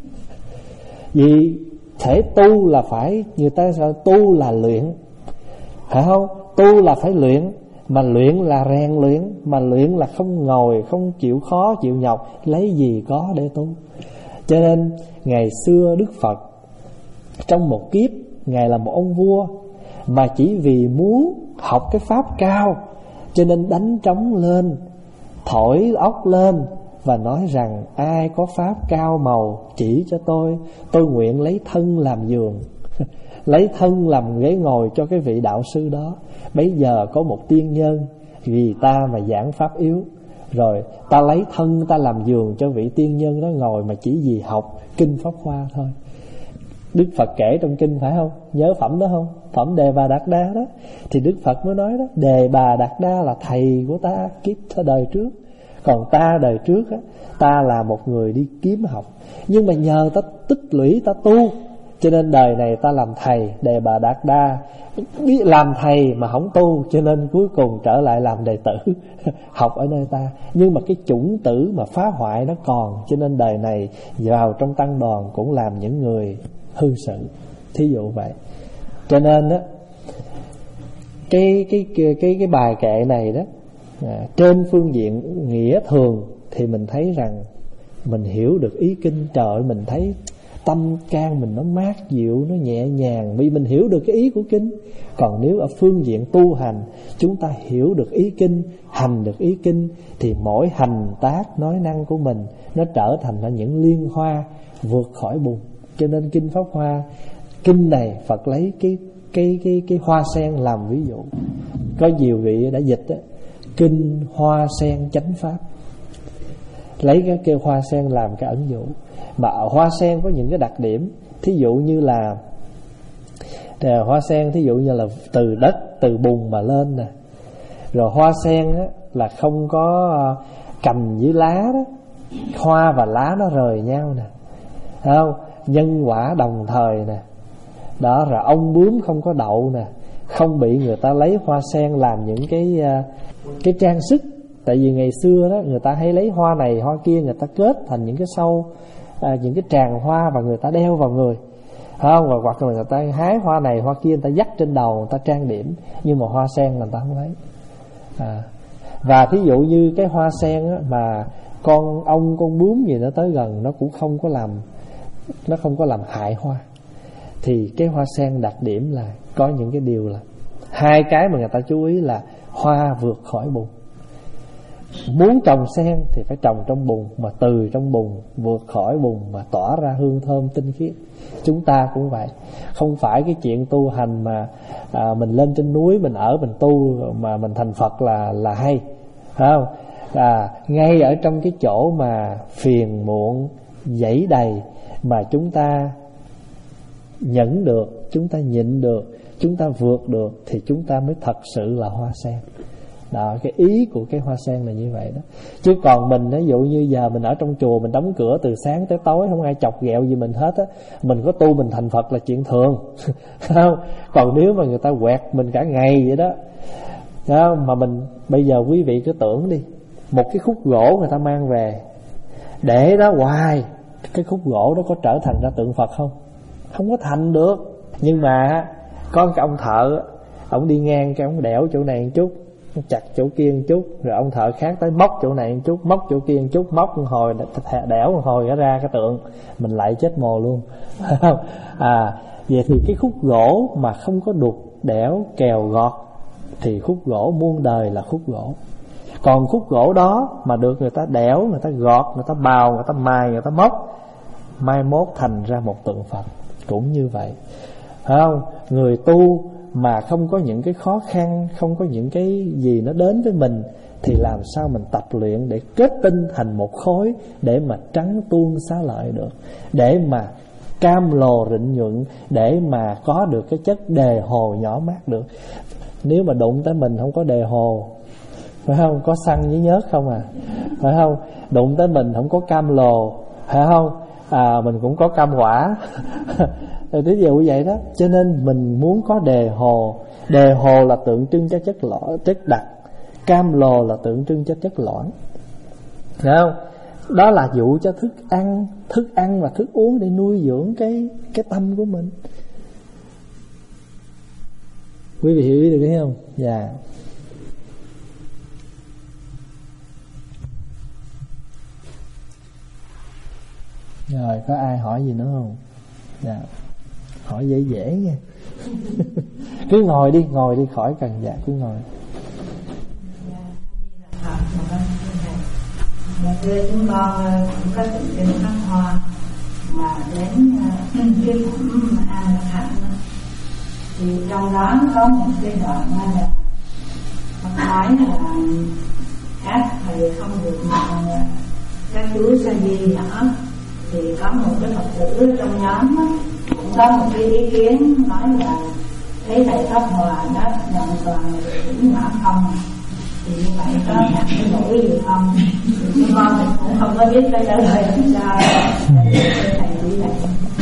Vì thể tu là phải, người ta sao tu là luyện, phải không? Tu là phải luyện, mà luyện là rèn luyện, mà luyện là không ngồi, không chịu khó, chịu nhọc, lấy gì có để tu. Cho nên ngày xưa Đức Phật trong một kiếp, Ngài là một ông vua, mà chỉ vì muốn học cái pháp cao cho nên đánh trống lên, thổi ốc lên và nói rằng ai có pháp cao màu chỉ cho tôi, tôi nguyện lấy thân làm giường, lấy thân làm ghế ngồi cho cái vị đạo sư đó. Bây giờ có một tiên nhân vì ta mà giảng pháp yếu, rồi ta lấy thân ta làm giường cho vị tiên nhân đó ngồi, mà chỉ vì học kinh Pháp Hoa thôi. Đức Phật kể trong kinh phải không? Nhớ phẩm đó không? Phẩm Đề Bà Đạt Đa đó. Thì Đức Phật mới nói đó, Đề Bà Đạt Đa là thầy của ta kiếp đời trước, còn ta đời trước á, ta là một người đi kiếm học, nhưng mà nhờ ta tích lũy, ta tu, cho nên đời này ta làm thầy. Đề Bà Đạt Đa biết làm thầy mà không tu, cho nên cuối cùng trở lại làm đệ tử học ở nơi ta. Nhưng mà cái chủng tử mà phá hoại nó còn, cho nên đời này vào trong tăng đoàn cũng làm những người hư sự. Thí dụ vậy. Cho nên đó, cái cái cái cái cái bài kệ này đó, à, trên phương diện nghĩa thường thì mình thấy rằng mình hiểu được ý kinh. Trời, mình thấy tâm can mình nó mát dịu, nó nhẹ nhàng, vì mình hiểu được cái ý của kinh. Còn nếu ở phương diện tu hành, chúng ta hiểu được ý kinh, hành được ý kinh, thì mỗi hành tác nói năng của mình nó trở thành là những liên hoa vượt khỏi bùn. Cho nên kinh Pháp Hoa, kinh này Phật lấy cái cái cái cái hoa sen làm ví dụ. Có nhiều vị đã dịch đó, kinh hoa sen chánh pháp, lấy cái kêu hoa sen làm cái ẩn dụ. Mà ở hoa sen có những cái đặc điểm, thí dụ như là hoa sen thí dụ như là từ đất, từ bùn mà lên nè. Rồi hoa sen á, là không có cành với lá đó, hoa và lá nó rời nhau nè, thấy không? Nhân quả đồng thời nè. Đó, rồi ong bướm không có đậu nè, không bị người ta lấy hoa sen làm những cái cái trang sức. Tại vì ngày xưa đó, người ta hay lấy hoa này hoa kia, người ta kết thành những cái sâu, à, những cái tràng hoa và người ta đeo vào người, không? Và hoặc là người ta hái hoa này hoa kia, người ta dắt trên đầu, người ta trang điểm. Nhưng mà hoa sen là người ta không lấy. à. Và thí dụ như cái hoa sen á, mà con ong con bướm gì nó tới gần, nó cũng không có làm nó không có làm hại hoa. Thì cái hoa sen đặc điểm là có những cái điều là hai cái mà người ta chú ý là hoa vượt khỏi bùn. Muốn trồng sen thì phải trồng trong bùn, mà từ trong bùn vượt khỏi bùn mà tỏa ra hương thơm tinh khiết. Chúng ta cũng vậy. Không phải cái chuyện tu hành mà à, mình lên trên núi mình ở mình tu mà mình thành Phật là là hay, phải không? À, ngay ở trong cái chỗ mà phiền muộn dẫy đầy mà chúng ta nhẫn được, chúng ta nhịn được, chúng ta vượt được, thì chúng ta mới thật sự là hoa sen. Đó, cái ý của cái hoa sen là như vậy đó. Chứ còn mình, ví dụ như giờ mình ở trong chùa, mình đóng cửa từ sáng tới tối, không ai chọc ghẹo gì mình hết á, mình có tu mình thành Phật là chuyện thường. Không? Còn nếu mà người ta quẹt mình cả ngày vậy đó, đó mà mình, bây giờ quý vị cứ tưởng đi, một cái khúc gỗ người ta mang về để đó hoài, cái khúc gỗ đó có trở thành ra tượng Phật không? Không có thành được. Nhưng mà có cái ông thợ, ông đi ngang cái ông đẽo chỗ này một chút, chặt chỗ kia một chút, rồi ông thợ khác tới móc chỗ này một chút, móc chỗ kia một chút, móc một hồi, đẽo một hồi ra cái tượng, mình lại chết mồ luôn. À, vậy thì cái khúc gỗ mà không có đục đẽo kèo gọt thì khúc gỗ muôn đời là khúc gỗ. Còn khúc gỗ đó mà được người ta đẽo, người ta gọt, người ta bào, người ta mài, người ta móc, mai mốt thành ra một tượng Phật. Cũng như vậy, phải không? Người tu mà không có những cái khó khăn, không có những cái gì nó đến với mình, thì làm sao mình tập luyện để kết tinh thành một khối, để mà trắng tuôn xá lợi được, để mà cam lồ rịnh nhuận, để mà có được cái chất đề hồ nhỏ mát được. Nếu mà đụng tới mình không có đề hồ, phải không? Có xăng với nhớt không à, phải không? Đụng tới mình không có cam lồ, phải không? À, mình cũng có cam quả. Ví dụ vậy đó. Cho nên mình muốn có đề hồ. Đề hồ là tượng trưng cho chất lõi, chất đặc. Cam lồ là tượng trưng cho chất lõi, phải không? Đó là dụ cho thức ăn, thức ăn và thức uống để nuôi dưỡng cái cái tâm của mình. Quý vị hiểu ý được không? Dạ. Rồi, có ai hỏi gì nữa không? Dạ. Hỏi dễ dễ nha. Cứ ngồi đi, ngồi đi, khỏi cần dạ, cứ ngồi. Dạ thưa chúng con cũng có tụng kinh Pháp Hoa mà đến cái phẩm A La Hạnh, thì trong đó có một cái đoạn là Phật nói là các thầy không được mà các chú sa di nhỏ. Thì có một cái Phật tử trong nhóm đó, cũng có một cái ý kiến nói là thấy thầy Pháp Hòa đó hoàn toàn cũng nhỏ không, thì như vậy có nhận cái lỗi gì không? Thì chúng con thì cũng không có biết cái trả lời làm sao. Thầy chỉ dạy.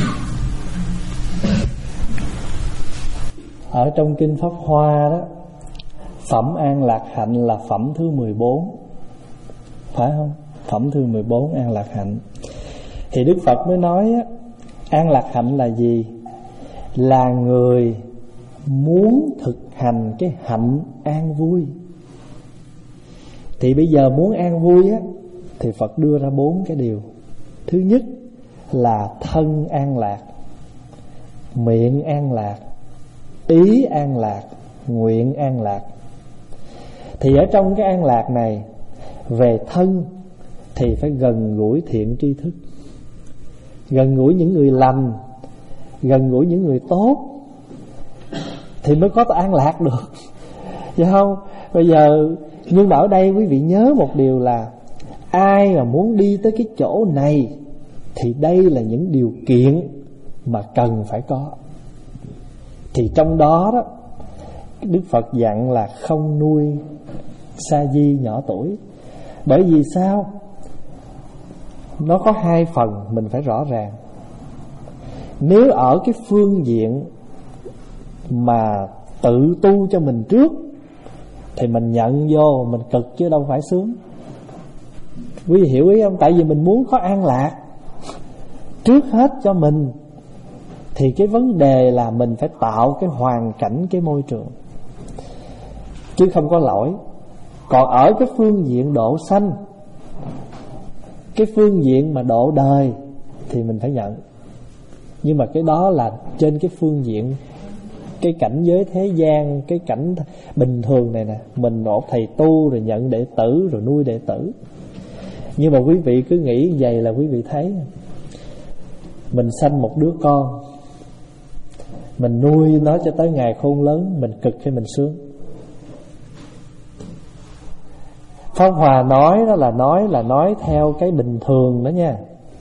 Ở trong kinh Pháp Hoa đó, phẩm An Lạc Hạnh là phẩm thứ mười bốn, phải không? Phẩm thứ mười bốn An Lạc Hạnh. Thì Đức Phật mới nói á, An Lạc Hạnh là gì? Là người muốn thực hành cái hạnh an vui. Thì bây giờ muốn an vui á, thì Phật đưa ra bốn cái điều. Thứ nhất là thân an lạc, miệng an lạc, ý an lạc, nguyện an lạc. Thì ở trong cái an lạc này, về thân thì phải gần gũi thiện tri thức, gần gũi những người lành, gần gũi những người tốt, thì mới có an lạc được, phải không? Bây giờ, nhưng mà ở đây quý vị nhớ một điều là ai mà muốn đi tới cái chỗ này thì đây là những điều kiện mà cần phải có. Thì trong đó đó, Đức Phật dặn là không nuôi sa di nhỏ tuổi. Bởi vì sao? Nó có hai phần mình phải rõ ràng. Nếu ở cái phương diện mà tự tu cho mình trước thì mình nhận vô mình cực chứ đâu phải sướng. Quý vị hiểu ý không? Tại vì mình muốn có an lạc trước hết cho mình, thì cái vấn đề là mình phải tạo cái hoàn cảnh, cái môi trường, chứ không có lỗi. Còn ở cái phương diện độ sanh, cái phương diện mà độ đời thì mình phải nhận. Nhưng mà cái đó là trên cái phương diện cái cảnh giới thế gian, cái cảnh bình thường này nè. Mình một thầy tu rồi nhận đệ tử rồi nuôi đệ tử. Nhưng mà quý vị cứ nghĩ vậy là quý vị thấy mình sanh một đứa con, mình nuôi nó cho tới ngày khôn lớn, mình cực hay mình sướng? Pháp Hòa nói đó là nói là nói theo cái bình thường đó nha.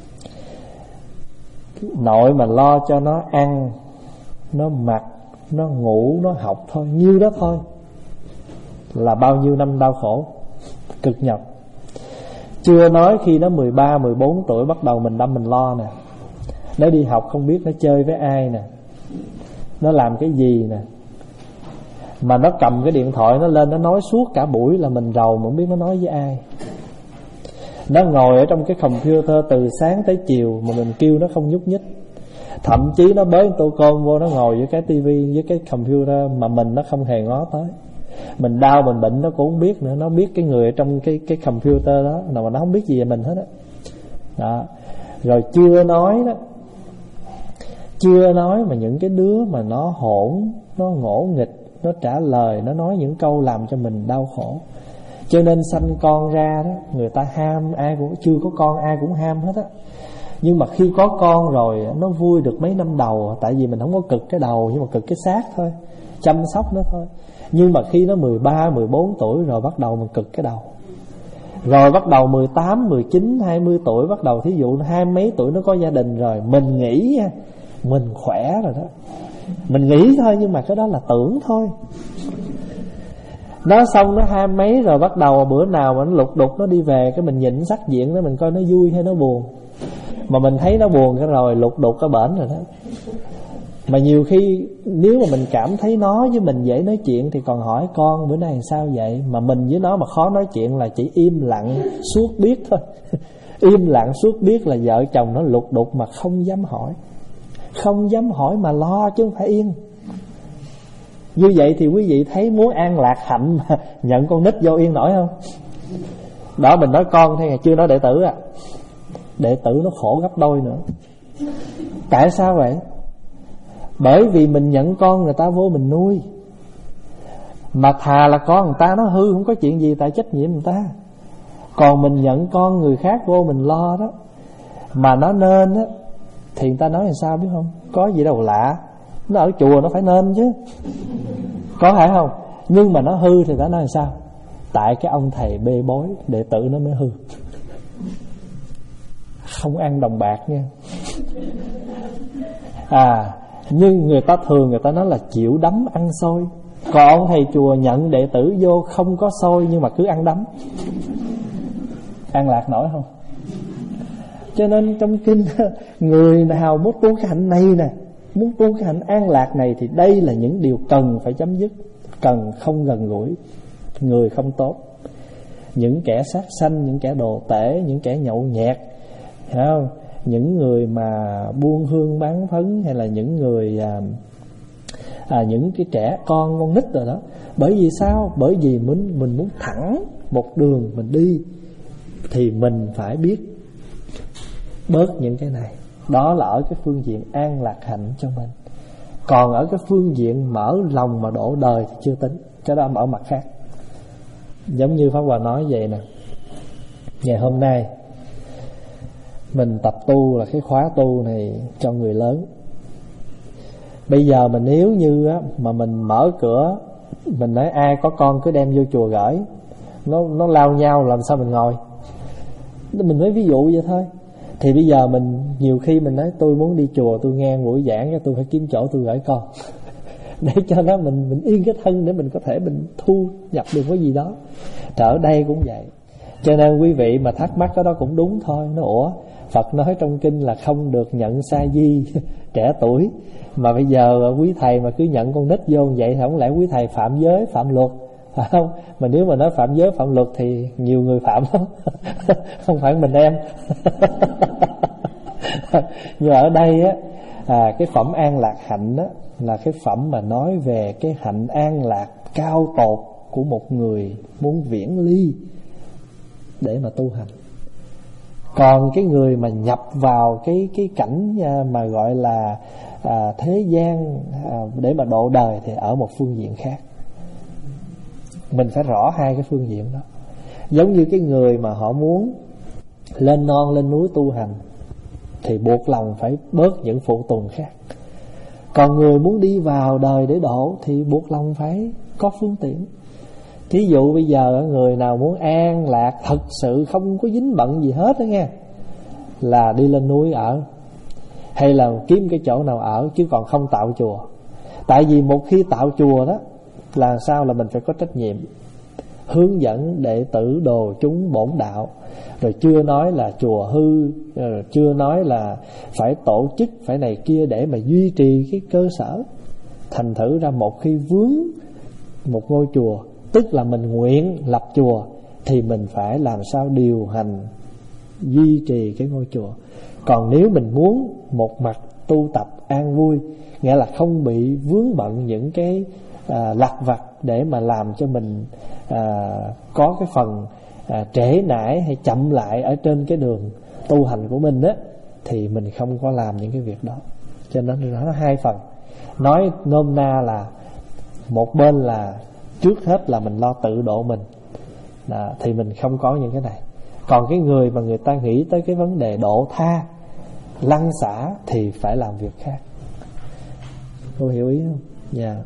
Nội mà lo cho nó ăn, nó mặc, nó ngủ, nó học thôi, nhiêu đó thôi. là bao nhiêu năm đau khổ, cực nhọc. Chưa nói khi nó mười ba, mười bốn tuổi bắt đầu mình đâm mình lo nè. Nó đi học không biết nó chơi với ai nè, nó làm cái gì nè. Mà nó cầm cái điện thoại nó lên nó nói suốt cả buổi là mình rầu mà không biết nó nói với ai. Nó ngồi ở trong cái computer từ sáng tới chiều mà mình kêu nó không nhúc nhích. Thậm chí nó bới tô cơm vô, nó ngồi với cái tivi với cái computer mà mình nó không hề ngó tới. Mình đau mình bệnh nó cũng không biết nữa. Nó biết cái người ở trong cái, cái computer đó, mà nó không biết gì về mình hết đó. Đó. Rồi chưa nói đó, chưa nói mà những cái đứa mà nó hỗn, nó ngỗ nghịch, nó trả lời, nó nói những câu làm cho mình đau khổ. Cho nên sanh con ra đó, người ta ham, ai cũng chưa có con ai cũng ham hết á. Nhưng mà khi có con rồi nó vui được mấy năm đầu, tại vì mình không có cực cái đầu nhưng mà cực cái xác thôi, chăm sóc nó thôi. Nhưng mà khi nó mười ba, mười bốn tuổi rồi bắt đầu mình cực cái đầu. Rồi bắt đầu mười tám, mười chín, hai mươi tuổi bắt đầu, thí dụ hai mấy tuổi nó có gia đình rồi, mình nghĩ mình khỏe rồi đó. Mình nghĩ thôi nhưng mà cái đó là tưởng thôi. Nó xong nó hai mấy rồi bắt đầu bữa nào mà nó lục đục nó đi về, cái mình nhìn sắc diện đó mình coi nó vui hay nó buồn. Mà mình thấy nó buồn cái rồi lục đục cái bển rồi đó. Mà nhiều khi nếu mà mình cảm thấy nó với mình dễ nói chuyện thì còn hỏi con bữa nay sao vậy. Mà mình với nó mà khó nói chuyện là chỉ im lặng suốt biết thôi. Im lặng suốt biết là vợ chồng nó lục đục mà không dám hỏi. Không dám hỏi mà lo chứ không phải yên. Như vậy thì quý vị thấy muốn an lạc hạnh mà nhận con nít vô yên nổi không? Đó, mình nói con thôi, chưa nói đệ tử à. Đệ tử nó khổ gấp đôi nữa. Tại sao vậy? Bởi vì mình nhận con người ta vô mình nuôi, mà thà là con người ta nó hư không có chuyện gì, tại trách nhiệm người ta. Còn mình nhận con người khác vô mình lo đó, mà nó nên á thì người ta nói làm sao biết không? Có gì đâu lạ, nó ở chùa nó phải nên chứ, có phải không? Nhưng mà nó hư thì ta nói làm sao? Tại cái ông thầy bê bối, đệ tử nó mới hư. Không ăn đồng bạc nha. À, nhưng người ta thường người ta nói là chịu đấm ăn xôi. Còn ông thầy chùa nhận đệ tử vô không có xôi nhưng mà cứ ăn đấm. An lạc nổi không? Cho nên trong kinh, người nào muốn tu cái hạnh này nè, muốn tu cái hạnh an lạc này thì đây là những điều cần phải chấm dứt. Cần không gần gũi người không tốt, những kẻ sát sanh, những kẻ đồ tể, những kẻ nhậu nhẹt, hiểu không? Những người mà buôn hương bán phấn, hay là những người à, à, những cái trẻ con con nít rồi đó. Bởi vì sao? Bởi vì mình, mình muốn thẳng một đường mình đi thì mình phải biết bớt những cái này. Đó là ở cái phương diện an lạc hạnh cho mình. Còn ở cái phương diện mở lòng mà độ đời thì chưa tính, cái đó ở mặt khác. Giống như Pháp Hòa nói vậy nè, ngày hôm nay mình tập tu là cái khóa tu này cho người lớn. Bây giờ mình nếu như á, mà mình mở cửa, mình nói ai có con cứ đem vô chùa gửi, Nó, nó lao nhau làm sao mình ngồi. Mình nói ví dụ vậy thôi. Thì bây giờ mình nhiều khi mình nói tôi muốn đi chùa, tôi nghe buổi giảng, tôi phải kiếm chỗ tôi gửi con để cho nó mình mình yên cái thân, để mình có thể mình thu nhập được cái gì đó. Ở đây cũng vậy. Cho nên quý vị mà thắc mắc cái đó cũng đúng thôi. Nó ủa, Phật nói trong kinh là không được nhận sa di trẻ tuổi, mà bây giờ quý thầy mà cứ nhận con nít vô vậy thì không lẽ quý thầy phạm giới, phạm luật, phải không? Mà nếu mà nói phạm giới, phạm luật thì nhiều người phạm lắm không phải mình em nhưng ở đây á, à, cái phẩm an lạc hạnh á là cái phẩm mà nói về cái hạnh an lạc cao tột của một người muốn viễn ly để mà tu hành. Còn cái người mà nhập vào cái cái cảnh mà gọi là à, thế gian à, để mà độ đời thì ở một phương diện khác. Mình phải rõ hai cái phương diện đó. Giống như cái người mà họ muốn lên non lên núi tu hành thì buộc lòng phải bớt những phụ tùng khác. Còn người muốn đi vào đời để độ thì buộc lòng phải có phương tiện. Thí dụ bây giờ người nào muốn an lạc thật sự không có dính bận gì hết đó nghe, là đi lên núi ở, hay là kiếm cái chỗ nào ở, chứ còn không tạo chùa. Tại vì một khi tạo chùa đó là sao, là mình phải có trách nhiệm. hướng dẫn đệ tử đồ chúng bổn đạo. Rồi chưa nói là chùa hư, rồi chưa nói là phải tổ chức, phải này kia để mà duy trì cái cơ sở. Thành thử ra một khi vướng một ngôi chùa, tức là mình nguyện lập chùa, thì mình phải làm sao điều hành, duy trì cái ngôi chùa. Còn nếu mình muốn một mặt tu tập an vui, nghĩa là không bị vướng bận những cái à, lặt vặt để mà làm cho mình à, có cái phần à, trễ nải hay chậm lại ở trên cái đường tu hành của mình á, thì mình không có làm những cái việc đó. Cho nên nó hai phần. Nói nôm na là một bên là trước hết là mình lo tự độ mình, à, thì mình không có những cái này. Còn cái người mà người ta nghĩ tới cái vấn đề độ tha, lăng xả thì phải làm việc khác. Cô hiểu ý không? Dạ. Yeah.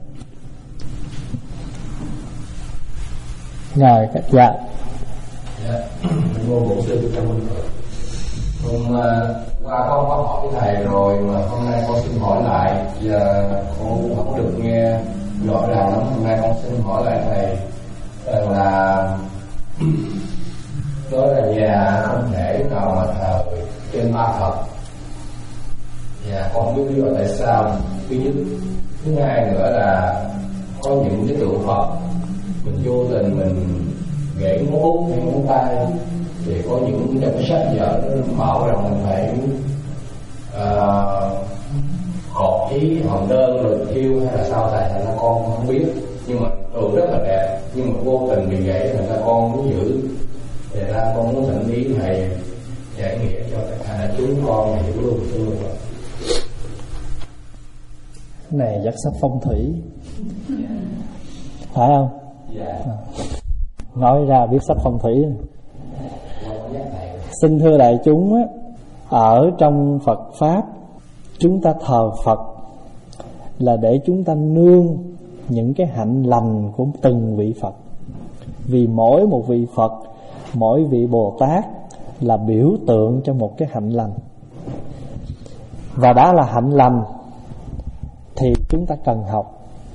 Ngài, dạ. Dạ, ngô bổn sư cảm ơn thầy. Hôm uh, qua con có hỏi với thầy rồi mà hôm nay con xin hỏi lại, và con không được nghe rõ ràng lắm. Hôm nay con xin hỏi lại thầy uh, là nói là nhà không thể nào mà thờ trên ma Phật. Và con không biết lý do tại sao. Thứ nhất, thứ hai nữa là có những cái tượng Phật mình vô tình mình gãy ngón út hay ngón tay, thì có những trong cái sách vở nó bảo rằng mình phải uh, cột ý hòn đơn rồi thiêu hay là sao, tại thành ra con không biết. Nhưng mà tượng rất là đẹp, nhưng mà vô tình bị gãy thành ra con muốn giữ. Thì ra con muốn thỉnh ý thầy giải nghĩa cho tất cả chúng con hiểu luôn xưa rồi. Cái này dắt sách phong thủy, phải không? Dạ. À, nói ra biết sách phong thủy. Xin thưa đại chúng á, ở trong Phật Pháp chúng ta thờ Phật là để chúng ta nương những cái hạnh lành của từng vị Phật. Vì mỗi một vị Phật, mỗi vị Bồ Tát là biểu tượng cho một cái hạnh lành. Và đã là hạnh lành thì chúng ta cần học.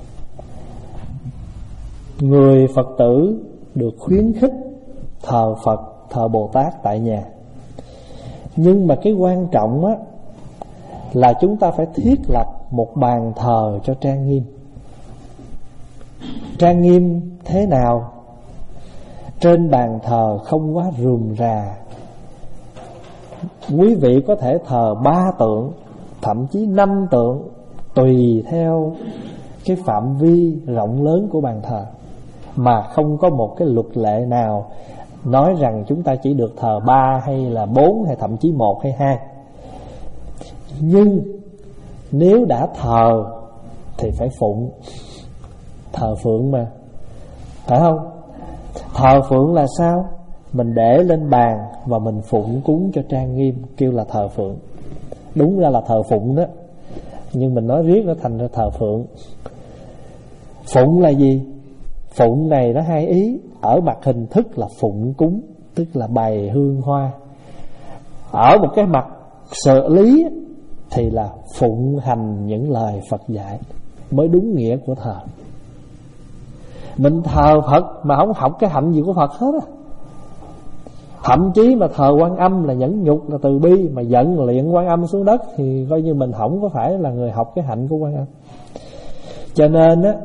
Người Phật tử được khuyến khích thờ Phật, thờ Bồ Tát tại nhà. Nhưng mà cái quan trọng á là chúng ta phải thiết lập một bàn thờ cho trang nghiêm. Trang nghiêm thế nào? Trên bàn thờ không quá rườm rà. Quý vị có thể thờ ba tượng, thậm chí năm tượng, tùy theo cái phạm vi rộng lớn của bàn thờ, mà không có một cái luật lệ nào nói rằng chúng ta chỉ được thờ ba hay là bốn hay thậm chí một hay hai. Nhưng nếu đã thờ thì phải phụng. Thờ phượng mà, phải không? Thờ phượng là sao? Mình để lên bàn và mình phụng cúng cho trang nghiêm, kêu là thờ phượng. Đúng ra là thờ phụng đó, nhưng mình nói riết nó thành ra thờ phượng. Phụng là gì? Phụng này nó hai ý. Ở mặt hình thức là phụng cúng, tức là bày hương hoa. Ở một cái mặt xử lý thì là phụng hành những lời Phật dạy, mới đúng nghĩa của thờ. Mình thờ Phật mà không học cái hạnh gì của Phật hết á. Thậm chí mà thờ Quan Âm là nhẫn nhục, là từ bi, mà giận luyện Quan Âm xuống đất thì coi như mình không có phải là người học cái hạnh của Quan Âm. Cho nên á,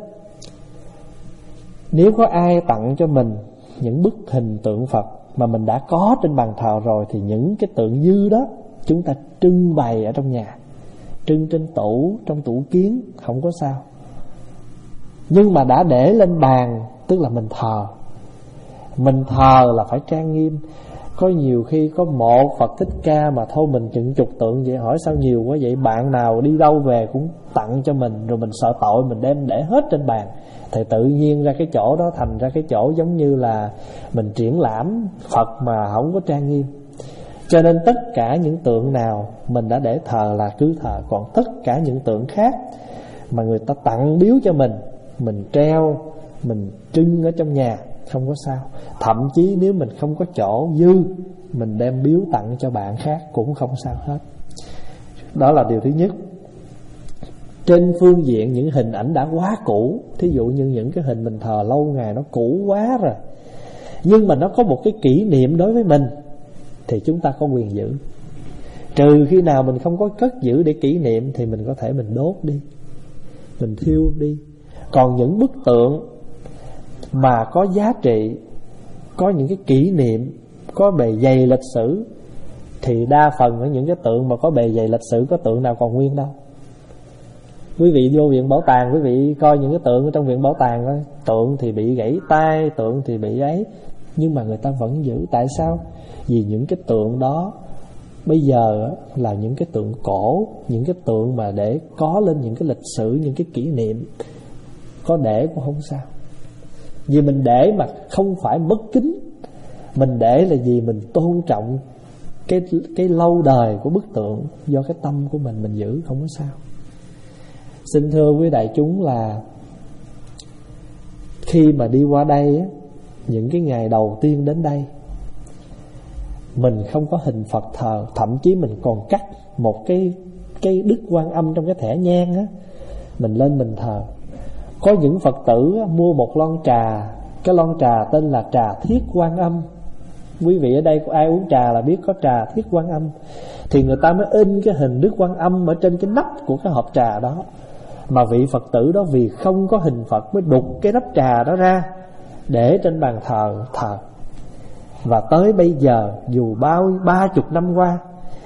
nếu có ai tặng cho mình những bức hình tượng Phật mà mình đã có trên bàn thờ rồi, thì những cái tượng dư đó chúng ta trưng bày ở trong nhà, trưng trên tủ, trong tủ kiến, không có sao. Nhưng mà đã để lên bàn, tức là mình thờ. Mình thờ là phải trang nghiêm. Có nhiều khi có một Phật Thích Ca mà thôi mình chừng chục tượng vậy, hỏi sao nhiều quá vậy? Bạn nào đi đâu về cũng tặng cho mình, rồi mình sợ tội mình đem để hết trên bàn, thì tự nhiên ra cái chỗ đó thành ra cái chỗ giống như là mình triển lãm Phật mà không có trang nghiêm. Cho nên tất cả những tượng nào mình đã để thờ là cứ thờ. Còn tất cả những tượng khác mà người ta tặng biếu cho mình, mình treo, mình trưng ở trong nhà, không có sao. Thậm chí nếu mình không có chỗ dư, mình đem biếu tặng cho bạn khác cũng không sao hết. Đó là điều thứ nhất. trên phương diện những hình ảnh đã quá cũ, thí dụ như những cái hình mình thờ lâu ngày nó cũ quá rồi, nhưng mà nó có một cái kỷ niệm đối với mình thì chúng ta có quyền giữ. Trừ khi nào mình không có cất giữ để kỷ niệm thì mình có thể mình đốt đi, mình thiêu đi. Còn những bức tượng mà có giá trị, có những cái kỷ niệm, có bề dày lịch sử, thì đa phần ở những cái tượng mà có bề dày lịch sử, có tượng nào còn nguyên đâu. Quý vị vô viện bảo tàng, quý vị coi những cái tượng ở trong viện bảo tàng coi, tượng thì bị gãy tay, tượng thì bị ấy, nhưng mà người ta vẫn giữ. Tại sao? Vì những cái tượng đó bây giờ là những cái tượng cổ, những cái tượng mà để có lên những cái lịch sử, những cái kỷ niệm. Có để cũng không sao, vì mình để mà không phải mất kính. Mình để là vì mình tôn trọng cái, cái lâu đời của bức tượng. Do cái tâm của mình, mình giữ không có sao. Xin thưa quý đại chúng là khi mà đi qua đây, những cái ngày đầu tiên đến đây, mình không có hình Phật thờ. Thậm chí mình còn cắt một cái, cái Đức Quan Âm trong cái thẻ nhang á, mình lên mình thờ. Có những Phật tử mua một lon trà, cái lon trà tên là trà Thiết Quan Âm. Quý vị ở đây có ai uống trà là biết có trà Thiết Quan Âm. Thì người ta mới in cái hình Đức Quan Âm ở trên cái nắp của cái hộp trà đó. Mà vị Phật tử đó vì không có hình Phật mới đục cái nắp trà đó ra để trên bàn thờ thờ. Và tới bây giờ dù bao ba chục năm qua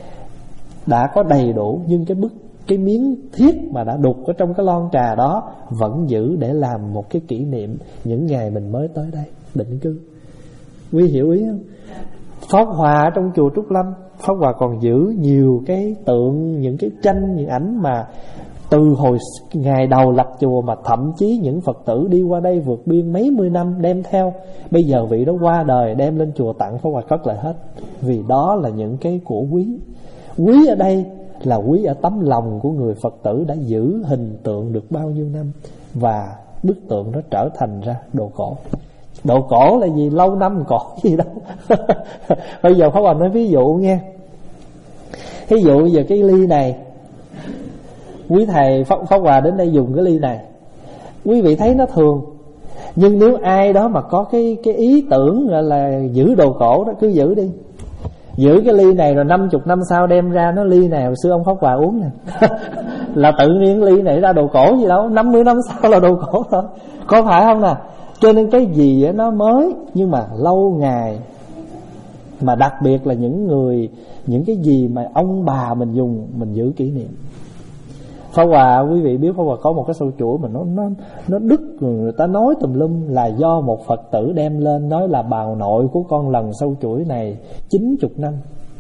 đã có đầy đủ, nhưng cái bức cái miếng thiết mà đã đục ở trong cái lon trà đó vẫn giữ để làm một cái kỷ niệm những ngày mình mới tới đây định cư. Quý hiểu ý không? Pháp Hòa trong chùa Trúc Lâm, Pháp Hòa còn giữ nhiều cái tượng, những cái tranh, những ảnh mà từ hồi ngày đầu lập chùa, mà thậm chí những Phật tử đi qua đây vượt biên mấy mươi năm đem theo. Bây giờ vị đó qua đời đem lên chùa tặng, Pháp Hòa cất lại hết. Vì đó là những cái của quý. Quý ở đây là quý ở tấm lòng của người Phật tử đã giữ hình tượng được bao nhiêu năm, và bức tượng nó trở thành ra đồ cổ. Đồ cổ là gì? Lâu năm cổ gì đâu. Bây giờ Pháp Hòa nói ví dụ nghe. Ví dụ giờ cái ly này, quý thầy Pháp, Pháp Hòa đến đây dùng cái ly này, quý vị thấy nó thường, nhưng nếu ai đó mà có cái, cái ý tưởng gọi là giữ đồ cổ đó, cứ giữ đi. Giữ cái ly này rồi năm chục năm sau đem ra nó ly này hồi xưa ông Pháp Hòa uống nè. Là tự nhiên ly này ra đồ cổ gì đâu, năm mươi năm sau là đồ cổ thôi. Có phải không nè? Cho nên cái gì nó mới nhưng mà lâu ngày, mà đặc biệt là những người, những cái gì mà ông bà mình dùng, mình giữ kỷ niệm. Pháp Hòa, quý vị biết Pháp Hòa có một cái sâu chuỗi mà nó nó nó đứt, người ta nói tùm lum, là do một Phật tử đem lên nói là bào nội của con lần sâu chuỗi này chín chục năm.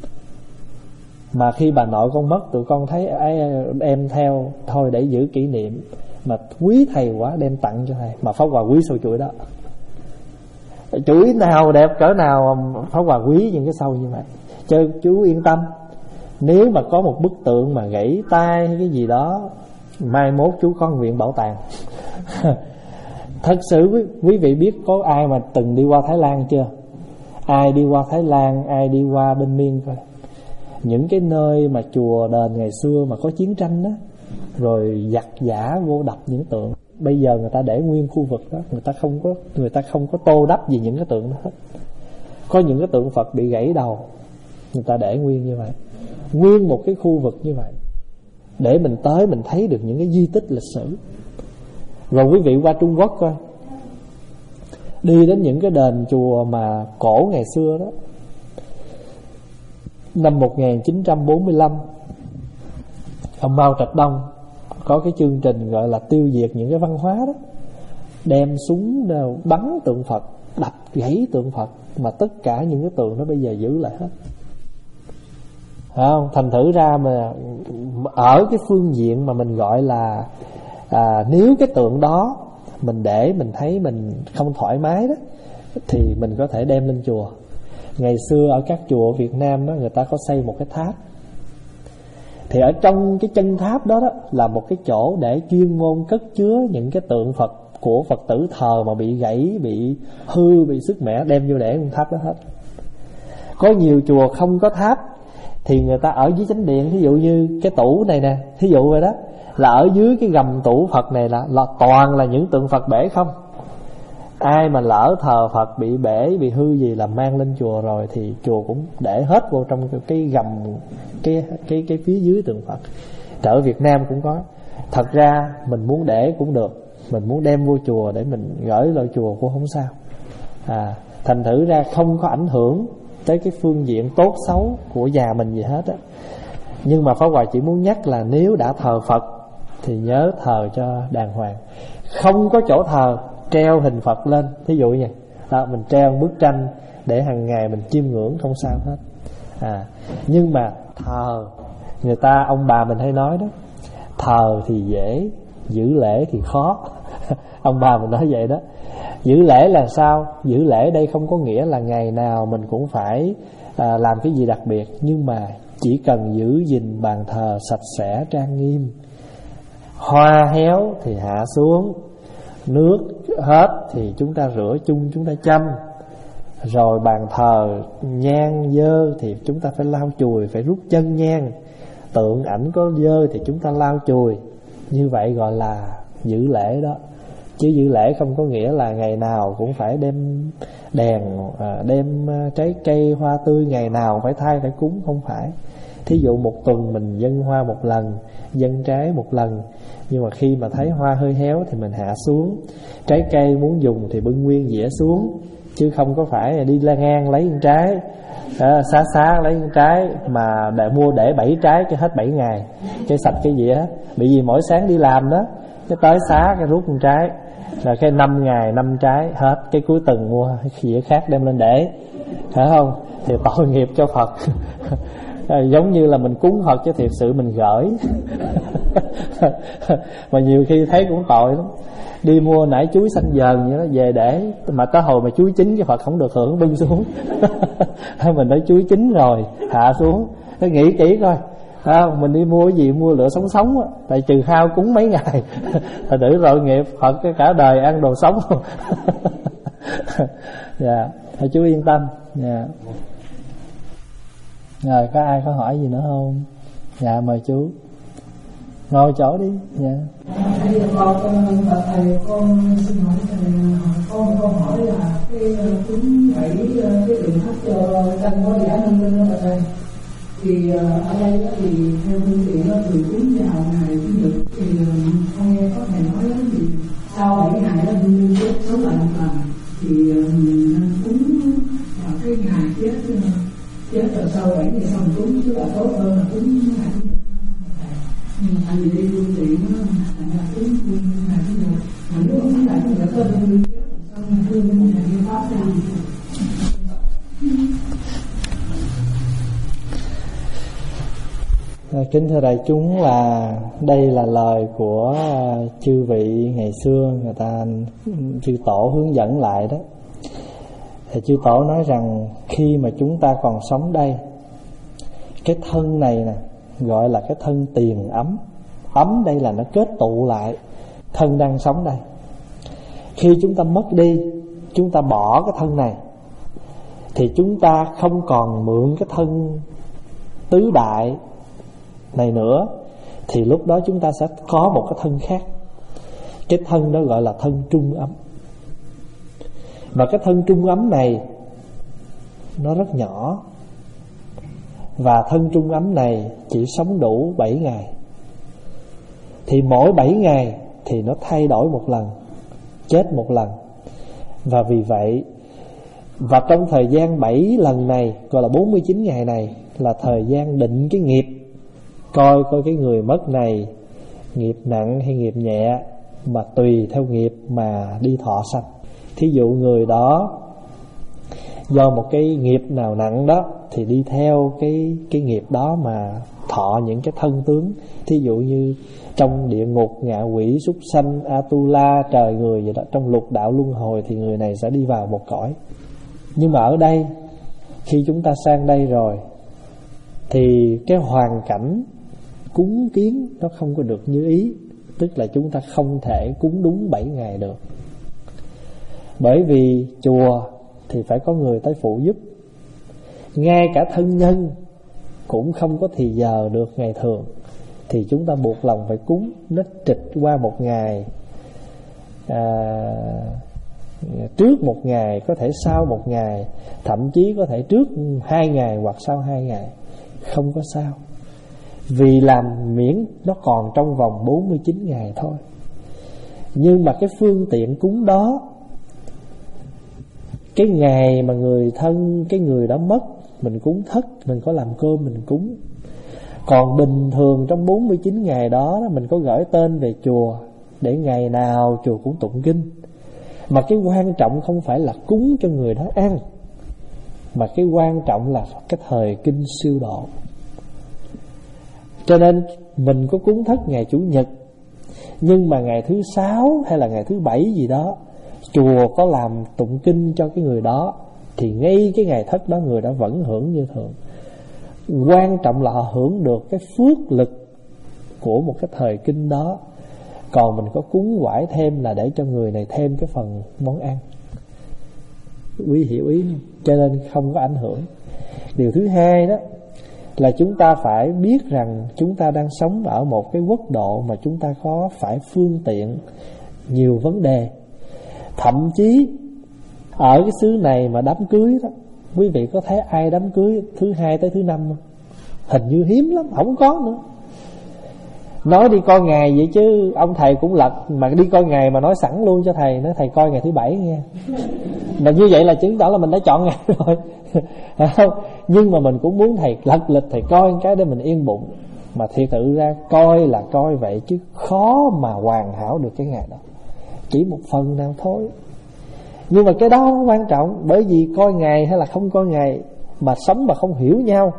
Mà khi bà nội con mất, tụi con thấy em theo thôi để giữ kỷ niệm, mà quý thầy quá đem tặng cho thầy. Mà Pháp Hòa quý sâu chuỗi đó, chuỗi nào đẹp cỡ nào Pháp Hòa quý những cái sâu như vậy. Cho chú yên tâm, nếu mà có một bức tượng mà gãy tay hay cái gì đó, mai mốt chú có viện bảo tàng. Thật sự quý, quý vị biết có ai mà từng đi qua Thái Lan chưa? Ai đi qua Thái Lan, ai đi qua bên Miên coi. Những cái nơi mà chùa đền ngày xưa mà có chiến tranh đó, rồi giặc giả vô đập những tượng. Bây giờ người ta để nguyên khu vực đó, người ta không có người ta không có tô đắp gì những cái tượng đó hết. Có những cái tượng Phật bị gãy đầu, người ta để nguyên như vậy, nguyên một cái khu vực như vậy, để mình tới mình thấy được những cái di tích lịch sử. Rồi quý vị qua Trung Quốc coi, đi đến những cái đền chùa mà cổ ngày xưa đó, năm một nghìn chín trăm bốn mươi lăm, ông Mao Trạch Đông có cái chương trình gọi là tiêu diệt những cái văn hóa đó, đem súng bắn tượng Phật, đập gãy tượng Phật, mà tất cả những cái tượng đó bây giờ giữ lại hết. Không? Thành thử ra mà ở cái phương diện mà mình gọi là à, nếu cái tượng đó mình để mình thấy mình không thoải mái đó, thì mình có thể đem lên chùa. Ngày xưa ở các chùa Việt Nam đó, người ta có xây một cái tháp. Thì ở trong cái chân tháp đó, đó là một cái chỗ để chuyên môn cất chứa những cái tượng Phật của Phật tử thờ mà bị gãy, bị hư, bị sức mẻ, đem vô để trong tháp đó hết. Có nhiều chùa không có tháp thì người ta ở dưới chánh điện, thí dụ như cái tủ này nè, thí dụ vậy đó, là ở dưới cái gầm tủ Phật này là, là toàn là những tượng Phật bể không. Ai mà lỡ thờ Phật bị bể, bị hư gì là mang lên chùa rồi thì chùa cũng để hết vô trong cái, cái gầm cái, cái, cái phía dưới tượng Phật. Ở Việt Nam cũng có. Thật ra mình muốn để cũng được, mình muốn đem vô chùa để mình gửi lại chùa cũng không sao. à, Thành thử ra không có ảnh hưởng tới cái phương diện tốt xấu của nhà mình gì hết á. Nhưng mà Pháp Hòa chỉ muốn nhắc là nếu đã thờ Phật thì nhớ thờ cho đàng hoàng. Không có chỗ thờ treo hình Phật lên, thí dụ như đó, mình treo bức tranh để hàng ngày mình chiêm ngưỡng không sao hết. à, Nhưng mà thờ, người ta ông bà mình hay nói đó, thờ thì dễ, giữ lễ thì khó. Ông bà mình nói vậy đó. Giữ lễ là sao? Giữ lễ đây không có nghĩa là ngày nào mình cũng phải à, làm cái gì đặc biệt, nhưng mà chỉ cần giữ gìn bàn thờ sạch sẽ trang nghiêm. Hoa héo thì hạ xuống, nước hết thì chúng ta rửa chung, chúng ta chăm. Rồi bàn thờ nhang dơ thì chúng ta phải lau chùi, phải rút chân nhang. Tượng ảnh có dơ thì chúng ta lau chùi. Như vậy gọi là giữ lễ đó. Chứ giữ lễ không có nghĩa là ngày nào cũng phải đem đèn, đem trái cây hoa tươi, ngày nào phải thay phải cúng, không phải. Thí dụ một tuần mình dâng hoa một lần, dâng trái một lần. Nhưng mà khi mà thấy hoa hơi héo thì mình hạ xuống. Trái cây muốn dùng thì bưng nguyên dĩa xuống, chứ không có phải đi la ngang lấy một trái, à, xá xá lấy một trái mà để mua để bảy trái cho hết bảy ngày, cái sạch cái dĩa. Bị gì mỗi sáng đi làm đó, cái tới xá cái rút một trái, rồi cái năm ngày năm trái hết, cái cuối tuần mua dĩa khác đem lên để, phải không? Thì tội nghiệp cho Phật. Giống như là mình cúng Phật chứ thiệt sự mình gửi. Mà nhiều khi thấy cũng tội lắm. Đi mua nải chuối xanh dờn vậy đó về để, mà tới hồi mà chuối chín cái Phật không được hưởng, bưng xuống. Mình nói chuối chín rồi hạ xuống. Nó nghĩ kỹ coi, à, mình đi mua cái gì mua lửa sống sống á, tại trừ khao cúng mấy ngày. Thật tử tội nghiệp Phật cái cả đời ăn đồ sống. Dạ, thầy chú yên tâm. Dạ. Rồi có ai có hỏi gì nữa không? Dạ mời chú ngồi chỗ đi. Dạ. Thầy con thầy con xin hỏi thầy, con con hỏi là cái cúng bảy cái tượng thắp cho tranh có giả nâng lên đó thầy, thì ở đây thì theo phương tiện đó thì cúng vào ngày chủ nhật, thì con nghe có thầy nói đó thì sau bảy ngày đó như chết sống lại một lần thì mình nên cúng vào cái ngày chết chết rồi sau bảy ngày sau mình cúng, chứ là tốt hơn là cúng ngày chủ nhật. Nhưng mà vì đi phương tiện đó là cúng ngày chủ nhật, mà nếu không ngày chủ nhật có thương chết sau mình thương một ngày đi pháp ra. Kính thưa đại chúng, là đây là lời của chư vị ngày xưa, người ta chư tổ hướng dẫn lại đó. Thì chư tổ nói rằng khi mà chúng ta còn sống đây, cái thân này nè gọi là cái thân tiền ấm. Ấm đây là nó kết tụ lại thân đang sống đây. Khi chúng ta mất đi, chúng ta bỏ cái thân này, thì chúng ta không còn mượn cái thân tứ đại này nữa, thì lúc đó chúng ta sẽ có một cái thân khác. Cái thân đó gọi là thân trung ấm. Mà cái thân trung ấm này nó rất nhỏ, và thân trung ấm này chỉ sống đủ bảy ngày. Thì mỗi bảy ngày thì nó thay đổi một lần, chết một lần. Và vì vậy, và trong thời gian bảy lần này, gọi là bốn mươi chín ngày này, là thời gian định cái nghiệp. Coi coi cái người mất này nghiệp nặng hay nghiệp nhẹ, mà tùy theo nghiệp mà đi thọ sanh. Thí dụ người đó do một cái nghiệp nào nặng đó, thì đi theo cái, cái nghiệp đó mà thọ những cái thân tướng. Thí dụ như trong địa ngục, ngạ quỷ, súc sanh, Atula, trời người vậy đó, trong lục đạo luân hồi thì người này sẽ đi vào một cõi. Nhưng mà ở đây, khi chúng ta sang đây rồi, thì cái hoàn cảnh cúng kiến nó không có được như ý. Tức là chúng ta không thể cúng đúng bảy ngày được. Bởi vì chùa thì phải có người tới phụ giúp. Ngay cả thân nhân cũng không có thì giờ được ngày thường. thì chúng ta buộc lòng phải cúng. Nó trịch qua một ngày, à, trước một ngày, có thể sau một ngày, thậm chí có thể trước hai ngày hoặc sau hai ngày, không có sao. Vì làm miễn nó còn trong vòng bốn mươi chín ngày thôi. Nhưng mà cái phương tiện cúng đó, cái ngày mà người thân cái người đó mất, mình cúng thất, mình có làm cơm mình cúng. Còn bình thường trong bốn mươi chín ngày đó, mình có gửi tên về chùa để ngày nào chùa cũng tụng kinh. Mà cái quan trọng không phải là cúng cho người đó ăn, mà cái quan trọng là cái thời kinh siêu độ. Cho nên mình có cúng thất ngày Chủ nhật, nhưng mà ngày thứ sáu hay là ngày thứ bảy gì đó, chùa có làm tụng kinh cho cái người đó, thì ngay cái ngày thất đó người đó vẫn hưởng như thường. Quan trọng là họ hưởng được cái phước lực của một cái thời kinh đó. Còn mình có cúng quải thêm là để cho người này thêm cái phần món ăn. Quý hiểu ý không? Cho nên không có ảnh hưởng. Điều thứ hai đó là chúng ta phải biết rằng chúng ta đang sống ở một cái quốc độ mà chúng ta có phải phương tiện nhiều vấn đề. Thậm chí ở cái xứ này mà đám cưới đó, quý vị có thấy ai đám cưới thứ hai tới thứ năm không? Hình như hiếm lắm, không có nữa. Nói đi coi ngày vậy chứ ông thầy cũng lật. Mà đi coi ngày mà nói sẵn luôn cho thầy, nói thầy coi ngày thứ bảy nghe. Mà như vậy là chứng tỏ là mình đã chọn ngày rồi. Không? Nhưng mà mình cũng muốn thầy lật lịch, thầy coi cái để mình yên bụng. Mà thiệt sự ra coi là coi vậy, chứ khó mà hoàn hảo được cái ngày đó, chỉ một phần nào thôi. Nhưng mà cái đó không quan trọng. Bởi vì coi ngày hay là không coi ngày mà sống mà không hiểu nhau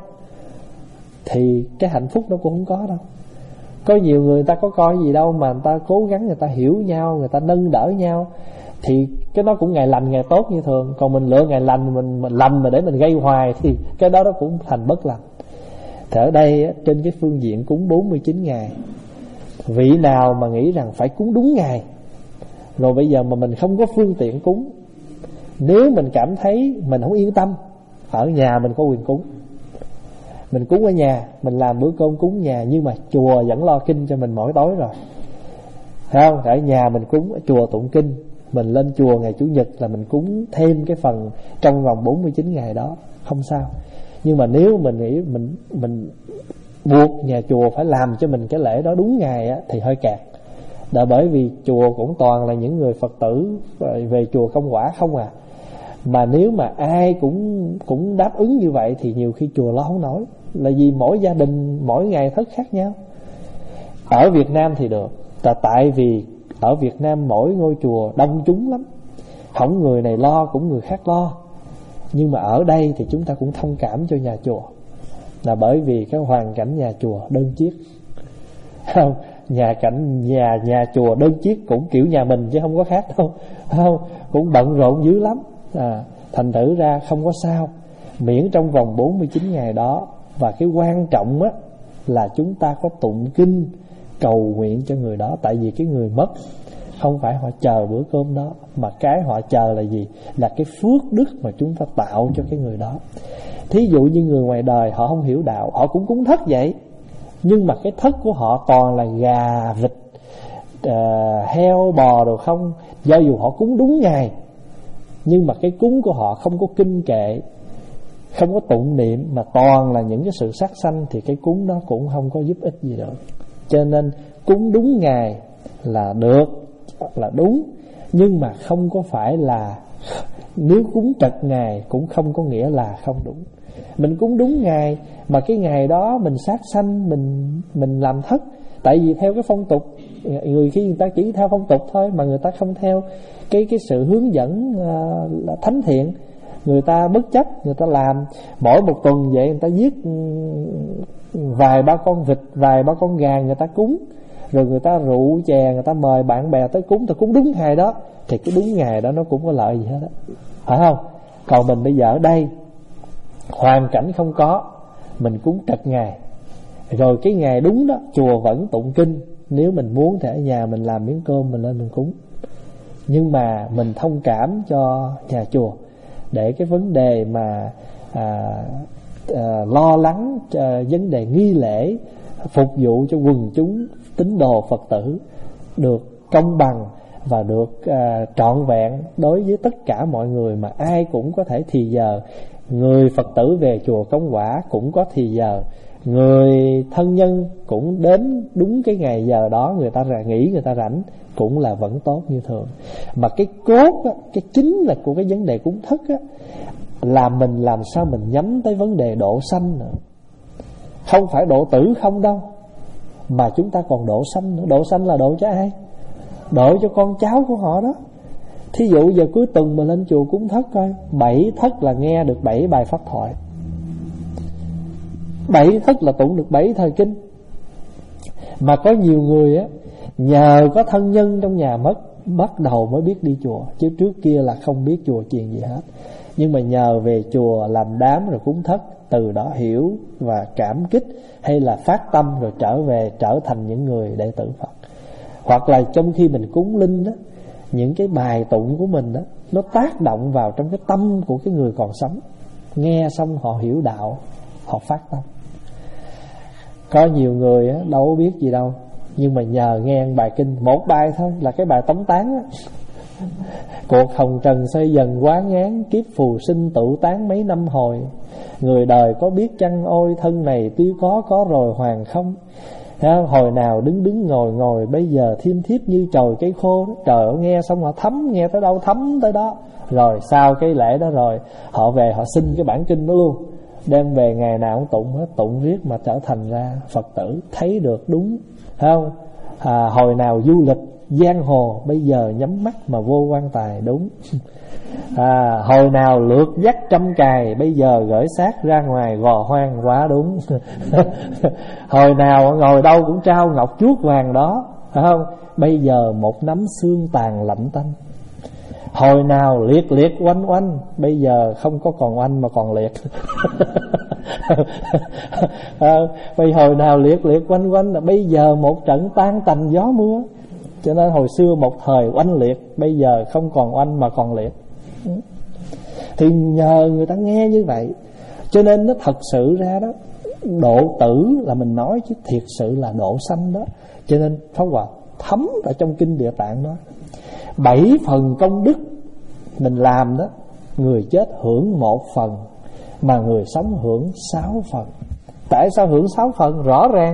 thì cái hạnh phúc nó cũng không có đâu. Có nhiều người ta có coi gì đâu mà người ta cố gắng người ta hiểu nhau, người ta nâng đỡ nhau, thì cái đó cũng ngày lành ngày tốt như thường. Còn mình lựa ngày lành mình, mình lành mà để mình gây hoài thì cái đó nó cũng thành bất lành. Thì ở đây trên cái phương diện cúng bốn mươi chín ngày, vị nào mà nghĩ rằng phải cúng đúng ngày, rồi bây giờ mà mình không có phương tiện cúng, nếu mình cảm thấy mình không yên tâm, ở nhà mình có quyền cúng. Mình cúng ở nhà, mình làm bữa cơm cúng nhà, nhưng mà chùa vẫn lo kinh cho mình mỗi tối rồi, phải không? Ở nhà mình cúng, ở chùa tụng kinh, mình lên chùa ngày Chủ nhật là mình cúng thêm cái phần trong vòng bốn mươi chín ngày đó, không sao. Nhưng mà nếu mình nghĩ mình mình buộc nhà chùa phải làm cho mình cái lễ đó đúng ngày á, thì hơi kẹt. Đã bởi vì chùa cũng toàn là những người Phật tử về chùa công quả không à. Mà nếu mà ai cũng cũng đáp ứng như vậy thì nhiều khi chùa lo không nổi. Là vì mỗi gia đình mỗi ngày thất khác nhau. Ở Việt Nam thì được, là tại vì ở Việt Nam mỗi ngôi chùa đông chúng lắm, không người này lo cũng người khác lo. Nhưng mà ở đây thì chúng ta cũng thông cảm cho nhà chùa, là bởi vì cái hoàn cảnh nhà chùa đơn chiếc. Không, nhà cảnh nhà nhà chùa đơn chiếc cũng kiểu nhà mình chứ không có khác đâu, không, cũng bận rộn dữ lắm. À, thành thử ra không có sao, miễn trong vòng bốn mươi chín ngày đó. Và cái quan trọng á là chúng ta có tụng kinh cầu nguyện cho người đó. Tại vì cái người mất không phải họ chờ bữa cơm đó, mà cái họ chờ là gì? Là cái phước đức mà chúng ta tạo cho cái người đó. Thí dụ như người ngoài đời họ không hiểu đạo, họ cũng cúng thất vậy, nhưng mà cái thất của họ toàn là gà, vịt, uh, heo, bò đồ không. Do dù họ cúng đúng ngày, nhưng mà cái cúng của họ không có kinh kệ, không có tụng niệm, mà toàn là những cái sự sát sanh, thì cái cúng đó cũng không có giúp ích gì được. Cho nên cúng đúng ngày là được, là đúng, nhưng mà không có phải là, nếu cúng trật ngày cũng không có nghĩa là không đúng. Mình cúng đúng ngày mà cái ngày đó mình sát sanh, mình mình làm thất. Tại vì theo cái phong tục, người khi người ta chỉ theo phong tục thôi, mà người ta không theo cái cái sự hướng dẫn uh, là thánh thiện. Người ta bất chấp, người ta làm mỗi một tuần vậy, người ta giết vài ba con vịt, vài ba con gà người ta cúng, rồi người ta rượu chè, người ta mời bạn bè tới cúng, ta cúng đúng ngày đó, thì cái đúng ngày đó nó cũng có lợi gì hết á, phải không? Còn mình bây giờ ở đây hoàn cảnh không có, mình cúng trật ngày, rồi cái ngày đúng đó chùa vẫn tụng kinh. Nếu mình muốn thì ở nhà mình làm miếng cơm mình lên mình cúng, nhưng mà mình thông cảm cho nhà chùa để cái vấn đề mà à, à, lo lắng à, vấn đề nghi lễ phục vụ cho quần chúng tín đồ Phật tử được công bằng và được à, trọn vẹn đối với tất cả mọi người, mà ai cũng có thể thì giờ. Người Phật tử về chùa Công Quả cũng có thì giờ, người thân nhân cũng đến đúng cái ngày giờ đó, người ta ra nghỉ, người ta rảnh cũng là vẫn tốt như thường. Mà cái cốt á, cái chính là của cái vấn đề cúng thất á, là mình làm sao mình nhắm tới vấn đề độ sanh nữa. Không phải độ tử không đâu, mà chúng ta còn độ sanh nữa. Độ sanh là độ cho ai? Độ cho con cháu của họ đó. Thí dụ giờ cuối tuần mà lên chùa cúng thất coi, bảy thất là nghe được bảy bài pháp thoại, bảy thất là tụng được bảy thời kinh. Mà có nhiều người á, nhờ có thân nhân trong nhà mất, bắt đầu mới biết đi chùa, chứ trước kia là không biết chùa chiền gì hết. Nhưng mà nhờ về chùa làm đám rồi cúng thất, từ đó hiểu và cảm kích, hay là phát tâm rồi trở về trở thành những người đệ tử Phật. Hoặc là trong khi mình cúng linh đó, những cái bài tụng của mình đó, nó tác động vào trong cái tâm của cái người còn sống, nghe xong họ hiểu đạo, họ phát tâm. Có nhiều người á, đâu có biết gì đâu, nhưng mà nhờ nghe bài kinh một bài thôi, là cái bài tống tán á. Cuộc hồng trần xây dần quá ngán, kiếp phù sinh tự tán mấy năm hồi. Người đời có biết chăng ôi, thân này tuy có có rồi hoàng không. Hồi nào đứng đứng ngồi ngồi, bây giờ thiêm thiếp như chồi cây khô đó. Trời ơi, nghe xong họ thấm, nghe tới đâu thấm tới đó. Rồi sau cái lễ đó rồi, họ về họ xin cái bản kinh đó luôn, đem về ngày nào cũng tụng hết, tụng riết mà trở thành ra Phật tử, thấy được đúng, thấy không? À, hồi nào du lịch giang hồ, bây giờ nhắm mắt mà vô quan tài, đúng. À, hồi nào lượt dắt trăm cài, bây giờ gửi xác ra ngoài gò hoang, quá đúng. Hồi nào ngồi đâu cũng trao ngọc chuốt vàng đó, phải không? Bây giờ một nắm xương tàn lạnh tanh. Hồi nào liệt liệt oanh oanh, bây giờ không có còn oanh mà còn liệt. À, bây hồi nào liệt liệt oanh oanh, là bây giờ một trận tan tành gió mưa. Cho nên hồi xưa một thời oanh liệt, bây giờ không còn oanh mà còn liệt. Thì nhờ người ta nghe như vậy, cho nên nó thật sự ra đó, độ tử là mình nói, chứ thiệt sự là độ sanh đó. Cho nên Pháp Hòa thấm ở trong kinh Địa Tạng đó, bảy phần công đức mình làm đó, người chết hưởng một phần, mà người sống hưởng sáu phần. Tại sao hưởng sáu phần? Rõ ràng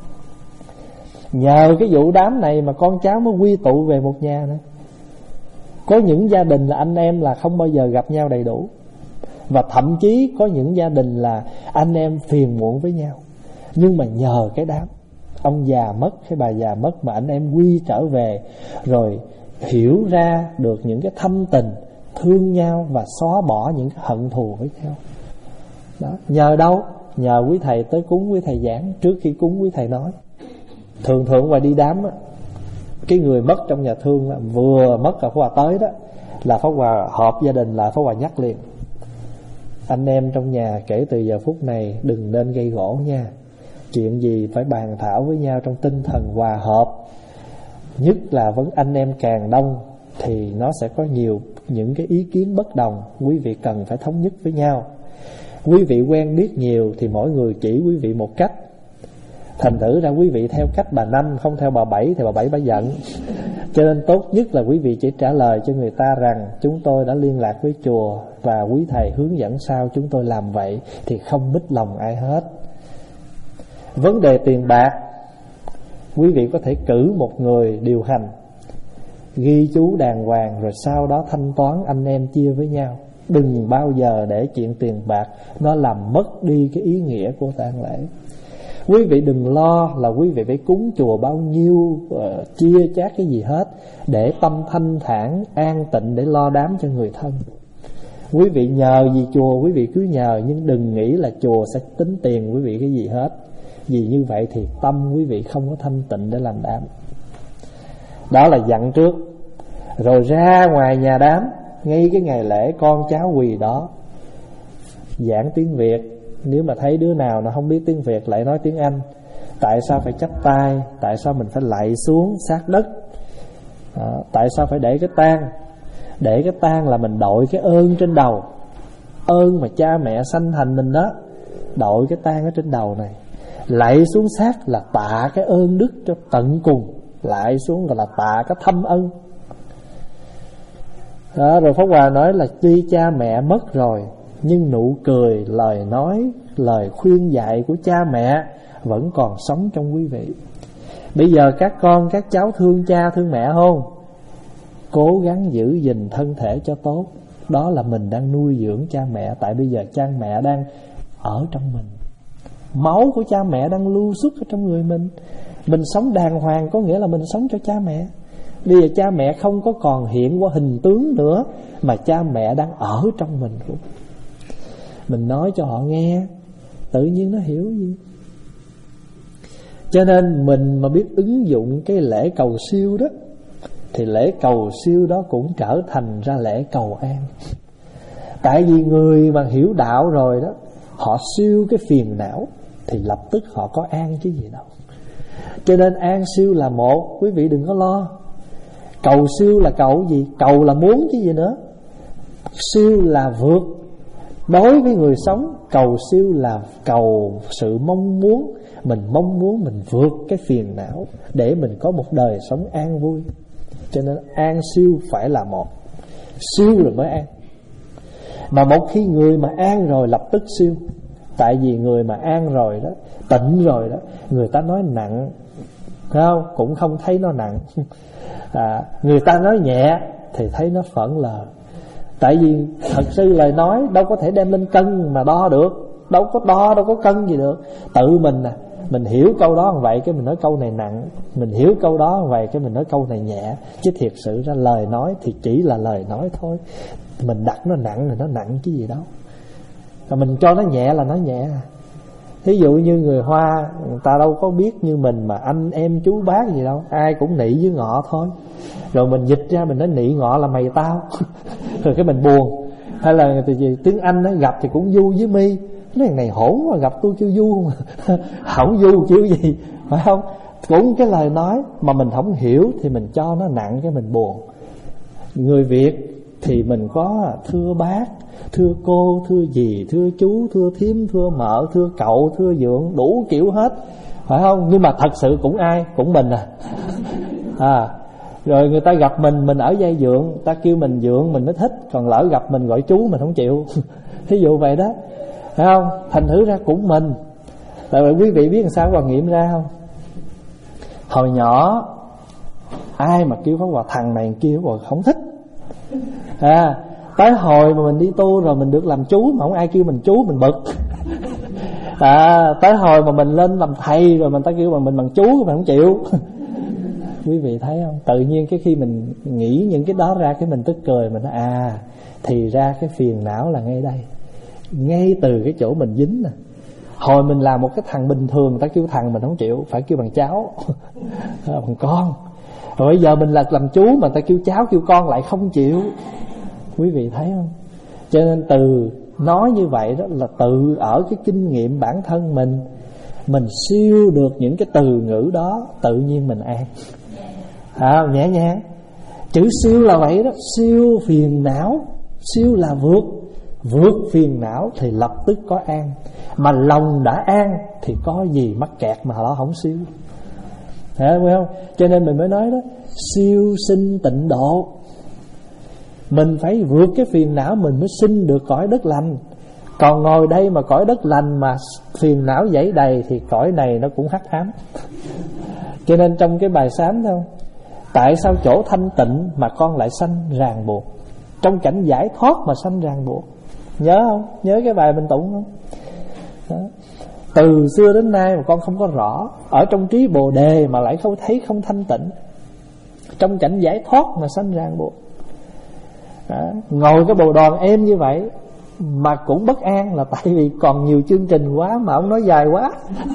nhờ cái vụ đám này mà con cháu mới quy tụ về một nhà nữa. Có những gia đình là anh em là không bao giờ gặp nhau đầy đủ, và thậm chí có những gia đình là anh em phiền muộn với nhau. Nhưng mà nhờ cái đám, ông già mất hay bà già mất, mà anh em quy trở về, rồi hiểu ra được những cái thâm tình, thương nhau và xóa bỏ những cái hận thù với nhau đó. Nhờ đâu? Nhờ quý thầy tới cúng, quý thầy giảng. Trước khi cúng quý thầy nói. Thường thường ngoài đi đám á, cái người mất trong nhà thương là vừa mất là Pháp Hòa tới đó, là Pháp Hòa họp gia đình là Pháp Hòa nhắc liền: anh em trong nhà kể từ giờ phút này đừng nên gây gỗ nha. Chuyện gì phải bàn thảo với nhau trong tinh thần hòa hợp. Nhất là vấn anh em càng đông thì nó sẽ có nhiều những cái ý kiến bất đồng, quý vị cần phải thống nhất với nhau. Quý vị quen biết nhiều thì mỗi người chỉ quý vị một cách, thành thử ra quý vị theo cách bà Năm, không theo bà Bảy thì bà Bảy bà giận. Cho nên tốt nhất là quý vị chỉ trả lời cho người ta rằng chúng tôi đã liên lạc với chùa và quý thầy hướng dẫn sao chúng tôi làm vậy, thì không mít lòng ai hết. Vấn đề tiền bạc, quý vị có thể cử một người điều hành, ghi chú đàng hoàng, rồi sau đó thanh toán anh em chia với nhau. Đừng bao giờ để chuyện tiền bạc nó làm mất đi cái ý nghĩa của tang lễ. Quý vị đừng lo là quý vị phải cúng chùa bao nhiêu, uh, chia chác cái gì hết, để tâm thanh thản, an tịnh để lo đám cho người thân. Quý vị nhờ gì chùa quý vị cứ nhờ, nhưng đừng nghĩ là chùa sẽ tính tiền quý vị cái gì hết. Vì như vậy thì tâm quý vị không có thanh tịnh để làm đám. Đó là dặn trước. Rồi ra ngoài nhà đám, ngay cái ngày lễ con cháu quỳ đó, giảng tiếng Việt. Nếu mà thấy đứa nào nó không biết tiếng Việt lại nói tiếng Anh. Tại sao phải chắp tay? Tại sao mình phải lạy xuống sát đất? À, tại sao phải để cái tang? Để cái tang là mình đội cái ơn trên đầu, ơn mà cha mẹ sanh thành mình đó, đội cái tang ở trên đầu này. Lạy xuống sát là tạ cái ơn đức cho tận cùng, lại xuống gọi là tạ cái thâm ân. Đó, rồi Pháp Hòa nói là tuy cha mẹ mất rồi, nhưng nụ cười, lời nói, lời khuyên dạy của cha mẹ vẫn còn sống trong quý vị. Bây giờ các con, các cháu thương cha thương mẹ không? Cố gắng giữ gìn thân thể cho tốt. Đó là mình đang nuôi dưỡng cha mẹ. Tại bây giờ cha mẹ đang ở trong mình, máu của cha mẹ đang lưu xuất ở trong người mình. Mình sống đàng hoàng có nghĩa là mình sống cho cha mẹ. Bây giờ cha mẹ không có còn hiện qua hình tướng nữa, mà cha mẹ đang ở trong mình. Mình nói cho họ nghe, tự nhiên nó hiểu gì. Cho nên mình mà biết ứng dụng cái lễ cầu siêu đó, thì lễ cầu siêu đó cũng trở thành ra lễ cầu an. Tại vì người mà hiểu đạo rồi đó, họ siêu cái phiền não thì lập tức họ có an chứ gì đâu. Cho nên an siêu là một, quý vị đừng có lo. Cầu siêu là cầu gì? Cầu là muốn chứ gì nữa. Siêu là vượt. Đối với người sống, cầu siêu là cầu sự mong muốn. Mình mong muốn mình vượt cái phiền não để mình có một đời sống an vui. Cho nên an siêu phải là một. Siêu rồi mới an. Mà một khi người mà an rồi lập tức siêu. Tại vì người mà an rồi đó, tịnh rồi đó, người ta nói nặng, không? Cũng không thấy nó nặng. à, Người ta nói nhẹ thì thấy nó phởn lờ. Tại vì thật sự lời nói đâu có thể đem lên cân mà đo được. Đâu có đo, đâu có cân gì được. Tự mình nè, mình hiểu câu đó như vậy cái mình nói câu này nặng, mình hiểu câu đó như vậy cái mình nói câu này nhẹ. Chứ thiệt sự ra lời nói thì chỉ là lời nói thôi. Mình đặt nó nặng thì nó nặng chứ gì đâu. Và mình cho nó nhẹ là nó nhẹ. Thí dụ như người Hoa, người ta đâu có biết như mình mà anh em chú bác gì đâu, ai cũng nị với ngọ thôi. Rồi mình dịch ra mình nói nị ngọ là mày tao. Rồi cái mình buồn. Hay là gì, tiếng Anh nó gặp thì cũng du với mi. Cái này hỗn mà gặp tôi kêu du. Không du chịu gì, phải không? Cũng cái lời nói mà mình không hiểu thì mình cho nó nặng cái mình buồn. Người Việt thì mình có thưa bác, thưa cô, thưa dì, thưa chú, thưa thím, thưa mợ, thưa cậu, thưa dượng, đủ kiểu hết, phải không? Nhưng mà thật sự cũng ai? Cũng mình à. à Rồi người ta gặp mình, mình ở giai dượng, ta kêu mình dượng mình mới thích. Còn lỡ gặp mình gọi chú mình không chịu. Thí dụ vậy đó, phải không? Thành thử ra cũng mình. Tại vậy quý vị biết làm sao Hòa nghiệm ra không? Hồi nhỏ ai mà kêu Pháp Hòa thằng này kêu Pháp Hòa không thích. À, tới hồi mà mình đi tu rồi mình được làm chú mà không ai kêu mình chú mình bực. À, tới hồi mà mình lên làm thầy rồi mình ta kêu bằng mình bằng chú mình không chịu. Quý vị thấy không? Tự nhiên cái khi mình nghĩ những cái đó ra cái mình tức cười, mình nói à, thì ra cái phiền não là ngay đây, ngay từ cái chỗ mình dính nè. Hồi mình làm một cái thằng bình thường, người ta kêu thằng mình không chịu, phải kêu bằng cháu, bằng con. Rồi bây giờ mình là làm chú mà ta kêu cháu kêu con lại không chịu. Quý vị thấy không? Cho nên từ nói như vậy đó là tự ở cái kinh nghiệm bản thân mình, mình siêu được những cái từ ngữ đó, tự nhiên mình an. À, nhẹ nhàng. Chữ siêu là vậy đó, siêu phiền não. Siêu là vượt, vượt phiền não thì lập tức có an. Mà lòng đã an thì có gì mắc kẹt mà nó không siêu. Thấy không? Cho nên mình mới nói đó, siêu sinh tịnh độ. Mình phải vượt cái phiền não mình mới sinh được cõi đất lành. Còn ngồi đây mà cõi đất lành mà phiền não dẫy đầy thì cõi này nó cũng hắc ám. Cho nên trong cái bài sám thấy không? Tại sao chỗ thanh tịnh mà con lại sanh ràng buộc? Trong cảnh giải thoát mà sanh ràng buộc. Nhớ không? Nhớ cái bài mình tụng không? Đó. Từ xưa đến nay mà con không có rõ. Ở trong trí bồ đề mà lại không thấy không thanh tịnh. Trong cảnh giải thoát mà sanh ràng buộc. Đó. Ngồi cái bồ đoàn êm như vậy mà cũng bất an là tại vì còn nhiều chương trình quá mà ông nói dài quá.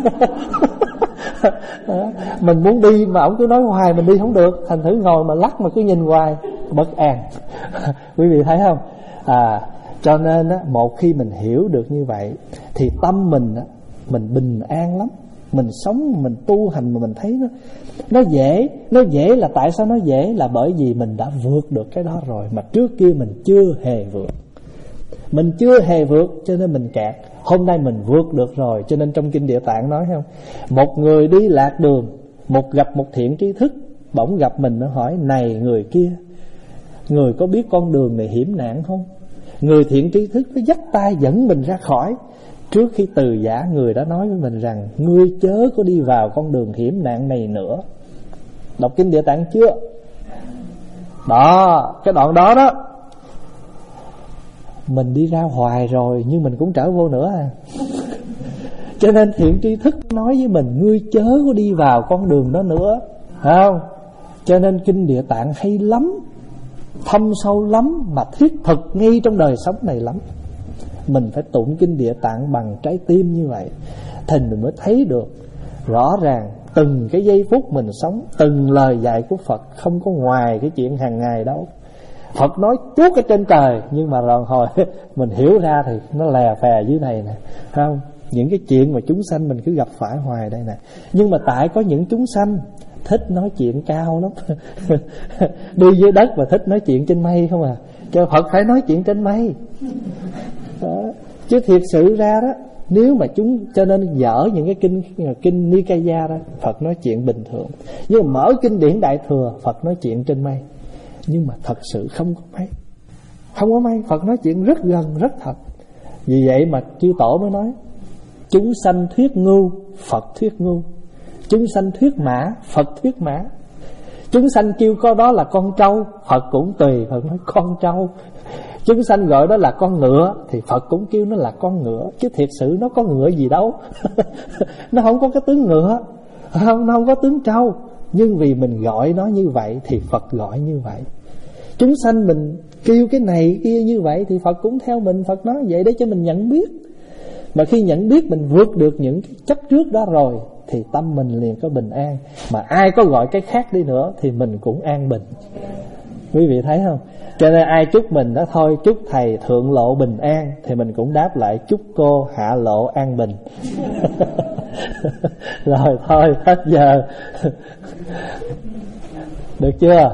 Đó. Mình muốn đi mà ông cứ nói hoài mình đi không được, thành thử ngồi mà lắc mà cứ nhìn hoài, bất an. Quý vị thấy không? À, cho nên á, một khi mình hiểu được như vậy thì tâm mình á, mình bình an lắm. Mình sống, mình tu hành mà mình thấy nó nó dễ. Nó dễ là tại sao nó dễ? Là bởi vì mình đã vượt được cái đó rồi, mà trước kia mình chưa hề vượt. Mình chưa hề vượt cho nên mình kẹt. Hôm nay mình vượt được rồi. Cho nên trong Kinh Địa Tạng nói không, một người đi lạc đường, một gặp một thiện tri thức, bỗng gặp mình, nó hỏi: này người kia, người có biết con đường này hiểm nạn không? Người thiện tri thức nó dắt tay dẫn mình ra khỏi. Trước khi từ giả, người đã nói với mình rằng: ngươi chớ có đi vào con đường hiểm nạn này nữa. Đọc Kinh Địa Tạng chưa? Đó, cái đoạn đó đó, mình đi ra hoài rồi nhưng mình cũng trở vô nữa à. Cho nên thiện tri thức nói với mình: ngươi chớ có đi vào con đường đó nữa, phải không? Cho nên Kinh Địa Tạng hay lắm, thâm sâu lắm, mà thiết thực ngay trong đời sống này lắm. Mình phải tụng Kinh Địa Tạng bằng trái tim như vậy thì mình mới thấy được rõ ràng từng cái giây phút mình sống, từng lời dạy của Phật không có ngoài cái chuyện hàng ngày đâu. Phật nói tuốt ở trên trời, nhưng mà rồi hồi mình hiểu ra thì nó lè phè dưới này nè, không? Những cái chuyện mà chúng sanh mình cứ gặp phải hoài đây nè. Nhưng mà tại có những chúng sanh thích nói chuyện cao lắm đi dưới đất mà thích nói chuyện trên mây không à. Cho Phật phải nói chuyện trên mây đó. Chứ thiệt sự ra đó, nếu mà chúng, cho nên dở những cái kinh kinh Nikaya ra, Phật nói chuyện bình thường. Nhưng mà mở kinh điển Đại Thừa, Phật nói chuyện trên mây. Nhưng mà thật sự không có mây, không có mây. Phật nói chuyện rất gần, rất thật. Vì vậy mà chư Tổ mới nói: chúng sanh thuyết ngu, Phật thuyết ngu. Chúng sanh thuyết mã, Phật thuyết mã. Chúng sanh kêu có đó là con trâu, Phật cũng tùy Phật nói con trâu. Chúng sanh gọi đó là con ngựa, thì Phật cũng kêu nó là con ngựa. Chứ thiệt sự nó có ngựa gì đâu nó không có cái tướng ngựa, không, nó không có tướng trâu. Nhưng vì mình gọi nó như vậy thì Phật gọi như vậy. Chúng sanh mình kêu cái này kia như vậy thì Phật cũng theo mình. Phật nói vậy để cho mình nhận biết. Mà khi nhận biết mình vượt được những cái chấp trước đó rồi thì tâm mình liền có bình an. Mà ai có gọi cái khác đi nữa thì mình cũng an bình. Quý vị thấy không? Cho nên ai chúc mình đó thôi, chúc thầy thượng lộ bình an, thì mình cũng đáp lại chúc cô hạ lộ an bình. Rồi thôi, hết giờ. Được chưa?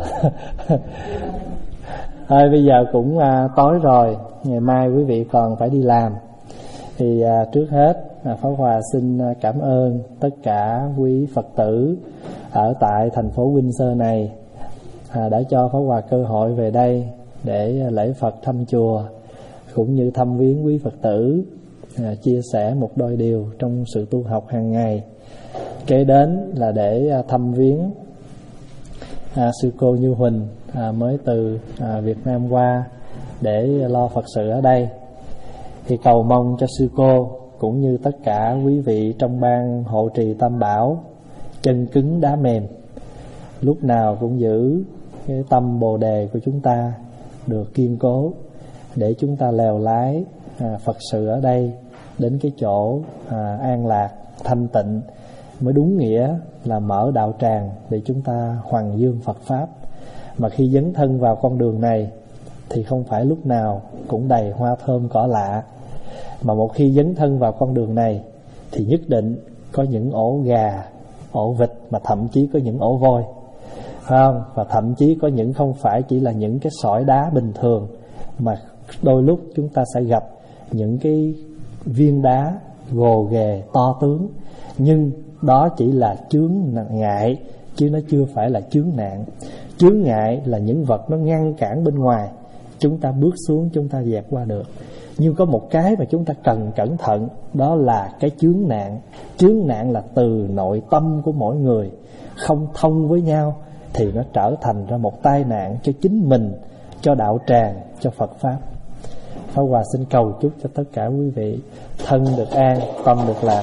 Thôi bây giờ cũng à, tối rồi, ngày mai quý vị còn phải đi làm. Thì à, trước hết à, Pháp Hòa xin cảm ơn tất cả quý Phật tử ở tại thành phố Windsor này à, đã cho Pháp Hòa cơ hội về đây để lễ Phật thăm chùa, cũng như thăm viếng quý Phật tử, à, chia sẻ một đôi điều trong sự tu học hàng ngày. Kế đến là để à, thăm viếng à, sư cô Như Huỳnh à, mới từ à, Việt Nam qua để lo Phật sự ở đây. Thì cầu mong cho sư cô cũng như tất cả quý vị trong ban hộ trì Tam Bảo chân cứng đá mềm, lúc nào cũng giữ cái tâm Bồ Đề của chúng ta được kiên cố, để chúng ta lèo lái à, Phật sự ở đây đến cái chỗ à, an lạc thanh tịnh, mới đúng nghĩa là mở đạo tràng để chúng ta hoằng dương Phật Pháp. Mà khi dấn thân vào con đường này thì không phải lúc nào cũng đầy hoa thơm cỏ lạ, mà một khi dấn thân vào con đường này thì nhất định có những ổ gà, ổ vịt, mà thậm chí có những ổ voi, phải không? Và thậm chí có những không phải chỉ là những cái sỏi đá bình thường, mà đôi lúc chúng ta sẽ gặp những cái viên đá gồ ghề to tướng. Nhưng đó chỉ là chướng ngại, chứ nó chưa phải là chướng nạn. Chướng ngại là những vật nó ngăn cản bên ngoài, chúng ta bước xuống chúng ta dẹp qua được. Nhưng có một cái mà chúng ta cần cẩn thận, đó là cái chướng nạn. Chướng nạn là từ nội tâm của mỗi người không thông với nhau, thì nó trở thành ra một tai nạn cho chính mình, cho đạo tràng, cho Phật Pháp. Pháp Hòa xin cầu chúc cho tất cả quý vị thân được an, tâm được lạc.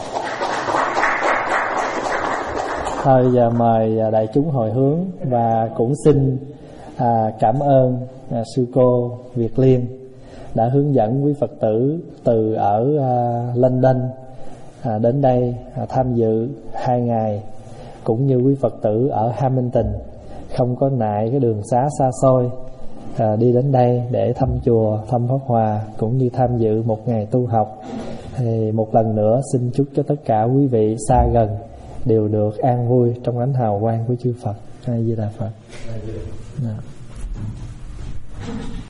Thôi giờ mời đại chúng hồi hướng, và cũng xin à, cảm ơn à, sư cô Việt Liên đã hướng dẫn quý Phật tử từ ở à, London à, đến đây à, tham dự hai ngày, cũng như quý Phật tử ở Hamilton không có nại cái đường xá xa xôi à, đi đến đây để thăm chùa, thăm Pháp Hòa, cũng như tham dự một ngày tu học. Thì một lần nữa xin chúc cho tất cả quý vị xa gần đều được an vui trong ánh hào quang của chư Phật. A Di Đà Phật.